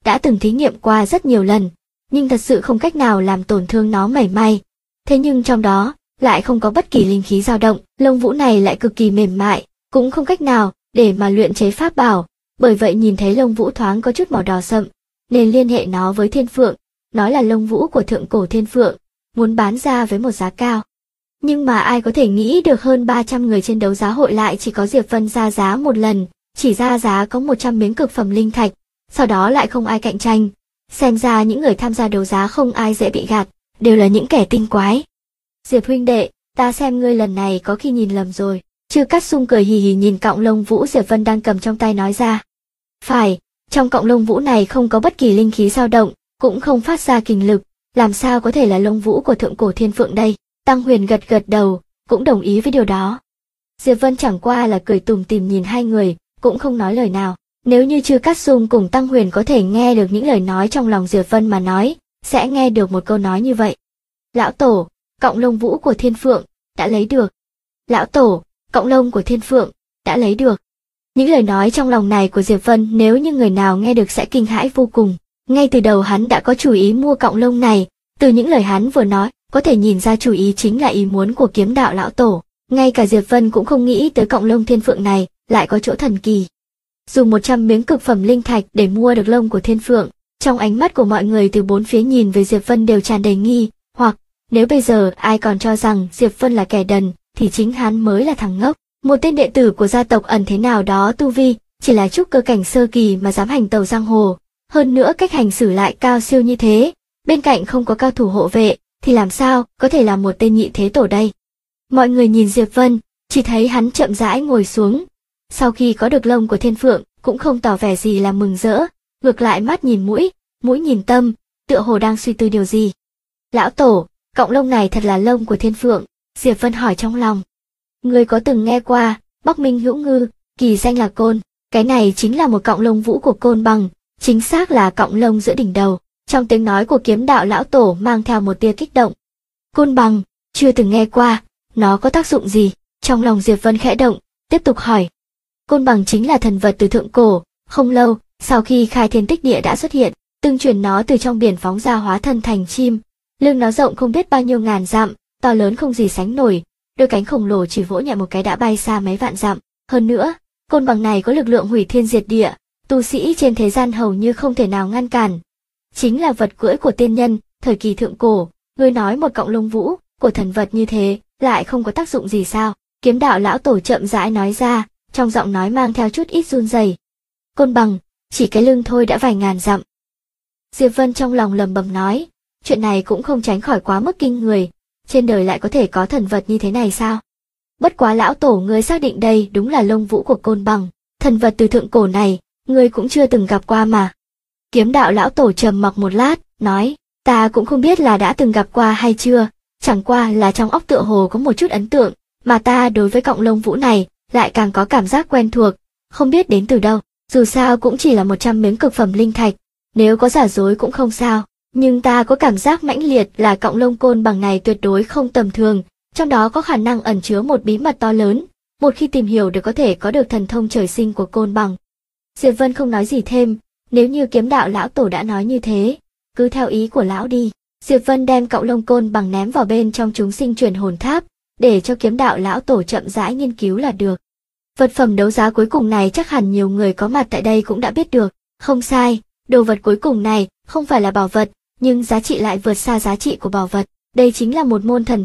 đã từng thí nghiệm qua rất nhiều lần, nhưng thật sự không cách nào làm tổn thương nó mảy may. Thế nhưng trong đó lại không có bất kỳ linh khí dao động, lông vũ này lại cực kỳ mềm mại, cũng không cách nào để mà luyện chế pháp bảo. Bởi vậy nhìn thấy lông vũ thoáng có chút màu đỏ sậm, nên liên hệ nó với thiên phượng, nói là lông vũ của thượng cổ thiên phượng, muốn bán ra với một giá cao. Nhưng mà ai có thể nghĩ được hơn 300 người trên đấu giá hội lại chỉ có Diệp Vân ra giá một lần, chỉ ra giá có 100 miếng cực phẩm linh thạch, sau đó lại không ai cạnh tranh. Xem ra những người tham gia đấu giá không ai dễ bị gạt, đều là những kẻ tinh quái. Diệp huynh đệ, ta xem ngươi lần này có khi nhìn lầm rồi. Chư Cát Sung cười hì hì nhìn cọng lông vũ Diệp Vân đang cầm trong tay nói ra. Phải, trong cọng lông vũ này không có bất kỳ linh khí dao động, cũng không phát ra kình lực, làm sao có thể là lông vũ của thượng cổ thiên phượng đây? Tăng Huyền gật gật đầu, cũng đồng ý với điều đó. Diệp Vân chẳng qua là cười tủm tỉm nhìn hai người, cũng không nói lời nào. Nếu như Chư Cát Sung cùng Tăng Huyền có thể nghe được những lời nói trong lòng Diệp Vân mà nói, sẽ nghe được một câu nói như vậy. Lão Tổ, cọng lông vũ của thiên phượng, đã lấy được. Lão Tổ, cọng lông của thiên phượng, đã lấy được. Những lời nói trong lòng này của Diệp Vân nếu như người nào nghe được sẽ kinh hãi vô cùng. Ngay từ đầu hắn đã có chủ ý mua cọng lông này, từ những lời hắn vừa nói, có thể nhìn ra chủ ý chính là ý muốn của kiếm đạo lão tổ. Ngay cả Diệp Vân cũng không nghĩ tới cọng lông thiên phượng này lại có chỗ thần kỳ. Dùng 100 miếng cực phẩm linh thạch để mua được lông của thiên phượng, trong ánh mắt của mọi người từ bốn phía nhìn về Diệp Vân đều tràn đầy nghi, hoặc nếu bây giờ ai còn cho rằng Diệp Vân là kẻ đần, thì chính hắn mới là thằng ngốc. Một tên đệ tử của gia tộc ẩn thế nào đó tu vi, chỉ là trúc cơ cảnh sơ kỳ mà dám hành tẩu giang hồ, hơn nữa cách hành xử lại cao siêu như thế, bên cạnh không có cao thủ hộ vệ, thì làm sao có thể là một tên nhị thế tổ đây. Mọi người nhìn Diệp Vân, chỉ thấy hắn chậm rãi ngồi xuống, sau khi có được lông của thiên phượng, cũng không tỏ vẻ gì là mừng rỡ, ngược lại mắt nhìn mũi, mũi nhìn tâm, tựa hồ đang suy tư điều gì. Lão Tổ, cọng lông này thật là lông của thiên phượng? Diệp Vân hỏi trong lòng. Người có từng nghe qua, Bắc Minh Hữu Ngư, kỳ danh là Côn, cái này chính là một cọng lông vũ của Côn Bằng, chính xác là cọng lông giữa đỉnh đầu. Trong tiếng nói của kiếm đạo lão tổ mang theo một tia kích động. Côn Bằng, chưa từng nghe qua, nó có tác dụng gì? Trong lòng Diệp Vân khẽ động, tiếp tục hỏi. Côn Bằng chính là thần vật từ thượng cổ, không lâu, sau khi khai thiên tích địa đã xuất hiện, tương truyền nó từ trong biển phóng ra hóa thân thành chim, lưng nó rộng không biết bao nhiêu ngàn dặm, to lớn không gì sánh nổi, đôi cánh khổng lồ chỉ vỗ nhẹ một cái đã bay xa mấy vạn dặm. Hơn nữa, Côn Bằng này có lực lượng hủy thiên diệt địa, tu sĩ trên thế gian hầu như không thể nào ngăn cản. Chính là vật cưỡi của tiên nhân, thời kỳ thượng cổ. Ngươi nói một cọng lông vũ của thần vật như thế, lại không có tác dụng gì sao? Kiếm đạo lão tổ chậm rãi nói ra, trong giọng nói mang theo chút ít run rẩy. Côn Bằng, chỉ cái lưng thôi đã vài ngàn dặm. Diệp Vân trong lòng lầm bầm nói, chuyện này cũng không tránh khỏi quá mức kinh người, trên đời lại có thể có thần vật như thế này sao? Bất quá lão tổ ngươi xác định đây đúng là lông vũ của Côn Bằng, thần vật từ thượng cổ này, ngươi cũng chưa từng gặp qua mà. Kiếm đạo lão tổ trầm mặc một lát, nói, ta cũng không biết là đã từng gặp qua hay chưa, chẳng qua là trong óc tựa hồ có một chút ấn tượng, mà ta đối với cọng lông vũ này, lại càng có cảm giác quen thuộc, không biết đến từ đâu, dù sao cũng chỉ là 100 miếng cực phẩm linh thạch, nếu có giả dối cũng không sao, nhưng ta có cảm giác mãnh liệt là cọng lông Côn Bằng này tuyệt đối không tầm thường, trong đó có khả năng ẩn chứa một bí mật to lớn, một khi tìm hiểu được có thể có được thần thông trời sinh của Côn Bằng. Diệp Vân không nói gì thêm, nếu như kiếm đạo lão tổ đã nói như thế, cứ theo ý của lão đi. Diệp Vân đem cọng lông Côn Bằng ném vào bên trong chúng sinh truyền hồn tháp, để cho kiếm đạo lão tổ chậm rãi nghiên cứu là được. Vật phẩm đấu giá cuối cùng này chắc hẳn nhiều người có mặt tại đây cũng đã biết được, không sai, đồ vật cuối cùng này không phải là bảo vật, nhưng giá trị lại vượt xa giá trị của bảo vật. Đây chính là một môn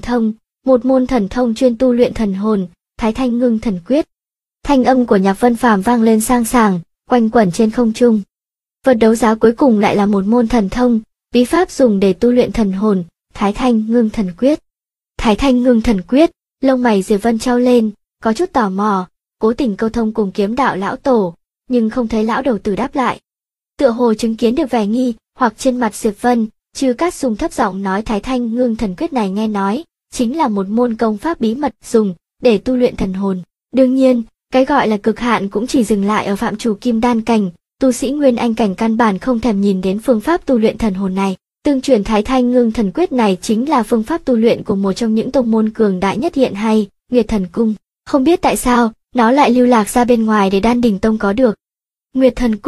thần thông chuyên tu luyện thần hồn, Thái Thanh Ngưng Thần Quyết. Thanh âm của Nhạc Vân Phàm vang lên sang sảng, quanh quẩn trên không trung. Vật đấu giá cuối cùng lại là một môn thần thông, bí pháp dùng để tu luyện thần hồn, Thái Thanh Ngưng Thần Quyết. Thái Thanh Ngưng Thần Quyết, lông mày Diệp Vân trao lên, có chút tò mò, cố tình câu thông cùng kiếm đạo lão tổ, nhưng không thấy lão đầu tử đáp lại. Tựa hồ chứng kiến được vẻ nghi hoặc trên mặt Diệp Vân, Chư Cát Sung thấp giọng nói Thái Thanh Ngưng Thần Quyết này nghe nói, chính là một môn công pháp bí mật dùng để tu luyện thần hồn. Đương nhiên, cái gọi là cực hạn cũng chỉ dừng lại ở phạm trù kim đan cảnh, tu sĩ nguyên anh cảnh căn bản không thèm nhìn đến phương pháp tu luyện thần hồn này. Tương truyền Thái Thanh Ngưng Thần Quyết này chính là phương pháp tu luyện của một trong những tông môn cường đại nhất hiện hay, Nguyệt Thần Cung. Không biết tại sao, nó lại lưu lạc ra bên ngoài để Đan Đỉnh Tông có được. Nguyệt Thần Cung,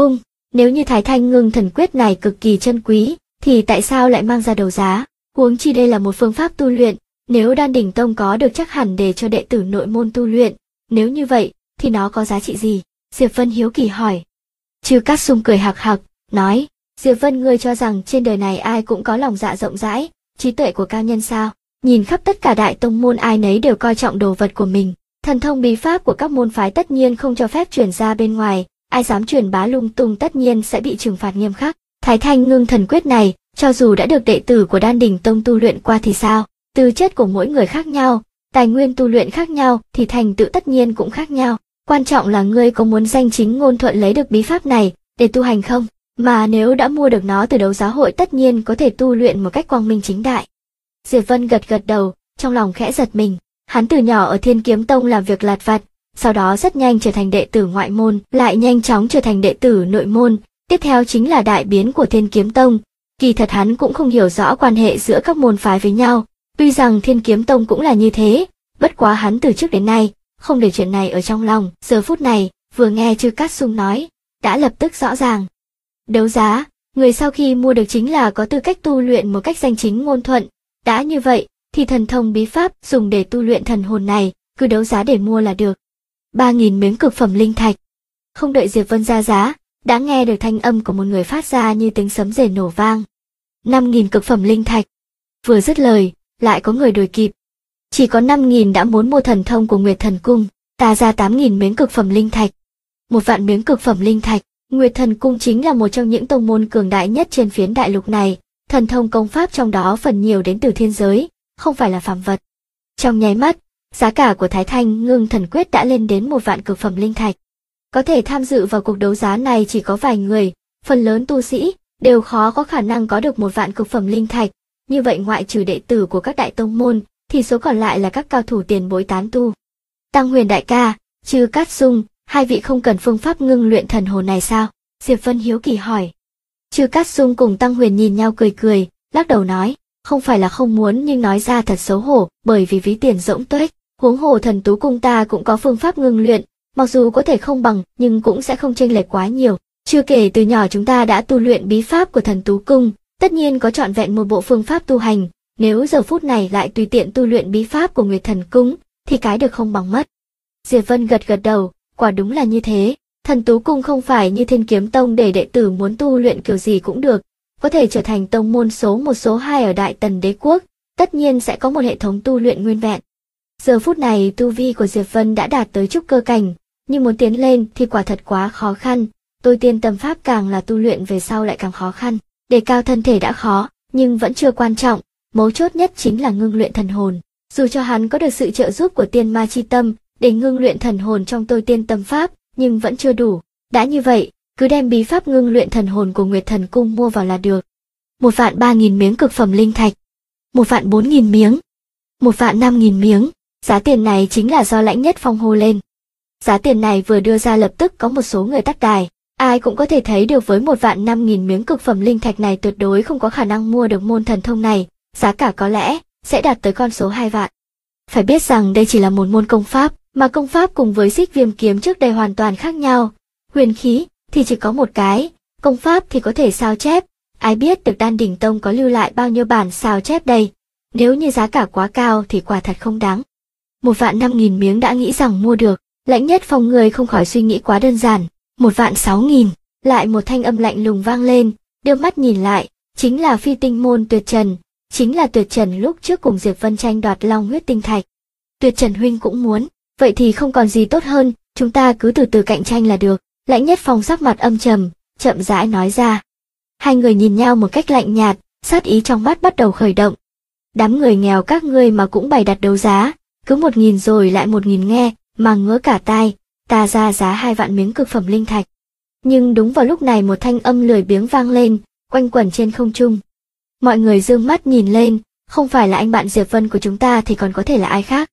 Nếu như Thái Thanh Ngưng Thần Quyết này cực kỳ chân quý, thì tại sao lại mang ra đấu giá? Huống chi đây là một phương pháp tu luyện, nếu Đan Đỉnh Tông có được chắc hẳn để cho đệ tử nội môn tu luyện, nếu như vậy, thì nó có giá trị gì? Diệp Vân hiếu kỳ hỏi. Chư Cát Sung cười hạc hạc, nói, Diệp Vân ngươi cho rằng trên đời này ai cũng có lòng dạ rộng rãi, trí tuệ của cao nhân sao? Nhìn khắp tất cả đại tông môn ai nấy đều coi trọng đồ vật của mình. Thần thông bí pháp của các môn phái tất nhiên không cho phép truyền ra bên ngoài, ai dám truyền bá lung tung tất nhiên sẽ bị trừng phạt nghiêm khắc. Thái Thanh Ngưng Thần Quyết này, cho dù đã được đệ tử của Đan Đỉnh Tông tu luyện qua thì sao? Tư chất của mỗi người khác nhau, tài nguyên tu luyện khác nhau thì thành tựu tất nhiên cũng khác nhau. Quan trọng là ngươi có muốn danh chính ngôn thuận lấy được bí pháp này để tu hành không? Mà nếu đã mua được nó từ đấu giá hội tất nhiên có thể tu luyện một cách quang minh chính đại. Diệp Vân gật gật đầu, trong lòng khẽ giật mình. Hắn từ nhỏ ở Thiên Kiếm Tông làm việc lặt vặt, sau đó rất nhanh trở thành đệ tử ngoại môn, lại nhanh chóng trở thành đệ tử nội môn, tiếp theo chính là đại biến của Thiên Kiếm Tông. Kỳ thật hắn cũng không hiểu rõ quan hệ giữa các môn phái với nhau, tuy rằng Thiên Kiếm Tông cũng là như thế, bất quá hắn từ trước đến nay không để chuyện này ở trong lòng. Giờ phút này, vừa nghe Chư Cát Sung nói, đã lập tức rõ ràng. Đấu giá, người sau khi mua được chính là có tư cách tu luyện một cách danh chính ngôn thuận, đã như vậy, thì thần thông bí pháp dùng để tu luyện thần hồn này, cứ đấu giá để mua là được. 3.000 miếng cực phẩm linh thạch. Không đợi Diệp Vân ra giá, đã nghe được thanh âm của một người phát ra như tiếng sấm rền nổ vang. 5.000 cực phẩm linh thạch. Vừa dứt lời, lại có người đuổi kịp. Chỉ có 5.000 đã muốn mua thần thông của Nguyệt Thần Cung, ta ra 8.000 miếng cực phẩm linh thạch. 1.000.000 miếng cực phẩm linh thạch. Nguyệt Thần Cung chính là một trong những tông môn cường đại nhất trên phiến đại lục này, thần thông công pháp trong đó phần nhiều đến từ thiên giới, không phải là phàm vật. Trong nháy mắt, giá cả của Thái Thanh Ngưng Thần Quyết đã lên đến 1.000.000 cực phẩm linh thạch. Có thể tham dự vào cuộc đấu giá này chỉ có vài người, phần lớn tu sĩ đều khó có khả năng có được 1.000.000 cực phẩm linh thạch. Như vậy ngoại trừ đệ tử của các đại tông môn, thì số còn lại là các cao thủ tiền bối tán tu. Tăng Huyền đại ca, Chư Cát Sung, hai vị không cần phương pháp ngưng luyện thần hồn này sao? Diệp Vân hiếu kỳ hỏi. Chư Cát Sung cùng Tăng Huyền nhìn nhau cười cười, lắc đầu nói, không phải là không muốn nhưng nói ra thật xấu hổ, bởi vì ví tiền rỗng tuếch, huống hồ Thần Tú Cung ta cũng có phương pháp ngưng luyện, mặc dù có thể không bằng nhưng cũng sẽ không chênh lệch quá nhiều. Chưa kể từ nhỏ chúng ta đã tu luyện bí pháp của Thần Tú Cung, tất nhiên có trọn vẹn một bộ phương pháp tu hành, nếu giờ phút này lại tùy tiện tu luyện bí pháp của Nguyệt Thần Cung, thì cái được không bằng mất. Diệp Vân gật gật đầu, quả đúng là như thế. Thần Tú Cung không phải như Thiên Kiếm Tông để đệ tử muốn tu luyện kiểu gì cũng được, có thể trở thành tông môn số 1 số 2 ở Đại Tần Đế Quốc, tất nhiên sẽ có một hệ thống tu luyện nguyên vẹn. Giờ phút này tu vi của Diệp Vân đã đạt tới trúc cơ cảnh, nhưng muốn tiến lên thì quả thật quá khó khăn, tôi tiên tâm pháp càng là tu luyện về sau lại càng khó khăn, đề cao thân thể đã khó, nhưng vẫn chưa quan trọng, mấu chốt nhất chính là ngưng luyện thần hồn. Dù cho hắn có được sự trợ giúp của tiên ma chi tâm để ngưng luyện thần hồn trong tôi tiên tâm pháp, nhưng vẫn chưa đủ. Đã như vậy, cứ đem bí pháp ngưng luyện thần hồn của Nguyệt Thần Cung mua vào là được. 1.300.000 miếng cực phẩm linh thạch, 1.400.000 miếng, 1.500.000 miếng. Giá tiền này chính là do Lãnh Nhất Phong hô lên. Giá tiền này vừa đưa ra lập tức có một số người tắt đài. Ai cũng có thể thấy được với 1.500.000 miếng cực phẩm linh thạch này tuyệt đối không có khả năng mua được môn thần thông này, giá cả có lẽ sẽ đạt tới con số 2 vạn. Phải biết rằng đây chỉ là một môn công pháp, mà công pháp cùng với Xích Viêm kiếm trước đây hoàn toàn khác nhau. Huyền khí thì chỉ có một cái, công pháp thì có thể sao chép, ai biết được Đan Đỉnh Tông có lưu lại bao nhiêu bản sao chép đây. Nếu như giá cả quá cao thì quả thật không đáng. 1.500.000 miếng đã nghĩ rằng mua được, Lãnh Nhất Phong người không khỏi suy nghĩ quá đơn giản. 1.600.000, lại một thanh âm lạnh lùng vang lên, đưa mắt nhìn lại, chính là Phi Tinh môn Tuyệt Trần, chính là Tuyệt Trần lúc trước cùng Diệp Vân tranh đoạt Long huyết tinh thạch. Tuyệt Trần huynh cũng muốn, vậy thì không còn gì tốt hơn, chúng ta cứ từ từ cạnh tranh là được. Lãnh Nhất Phong sắc mặt âm trầm, chậm rãi nói ra. Hai người nhìn nhau một cách lạnh nhạt, sát ý trong mắt bắt đầu khởi động. Đám người nghèo các ngươi mà cũng bày đặt đấu giá, cứ 1.000 rồi lại 1.000 nghe, mà ngứa cả tai, ta ra giá 2 vạn miếng cực phẩm linh thạch. Nhưng đúng vào lúc này một thanh âm lười biếng vang lên, quanh quẩn trên không trung. Mọi người dương mắt nhìn lên, không phải là anh bạn Diệp Vân của chúng ta thì còn có thể là ai khác.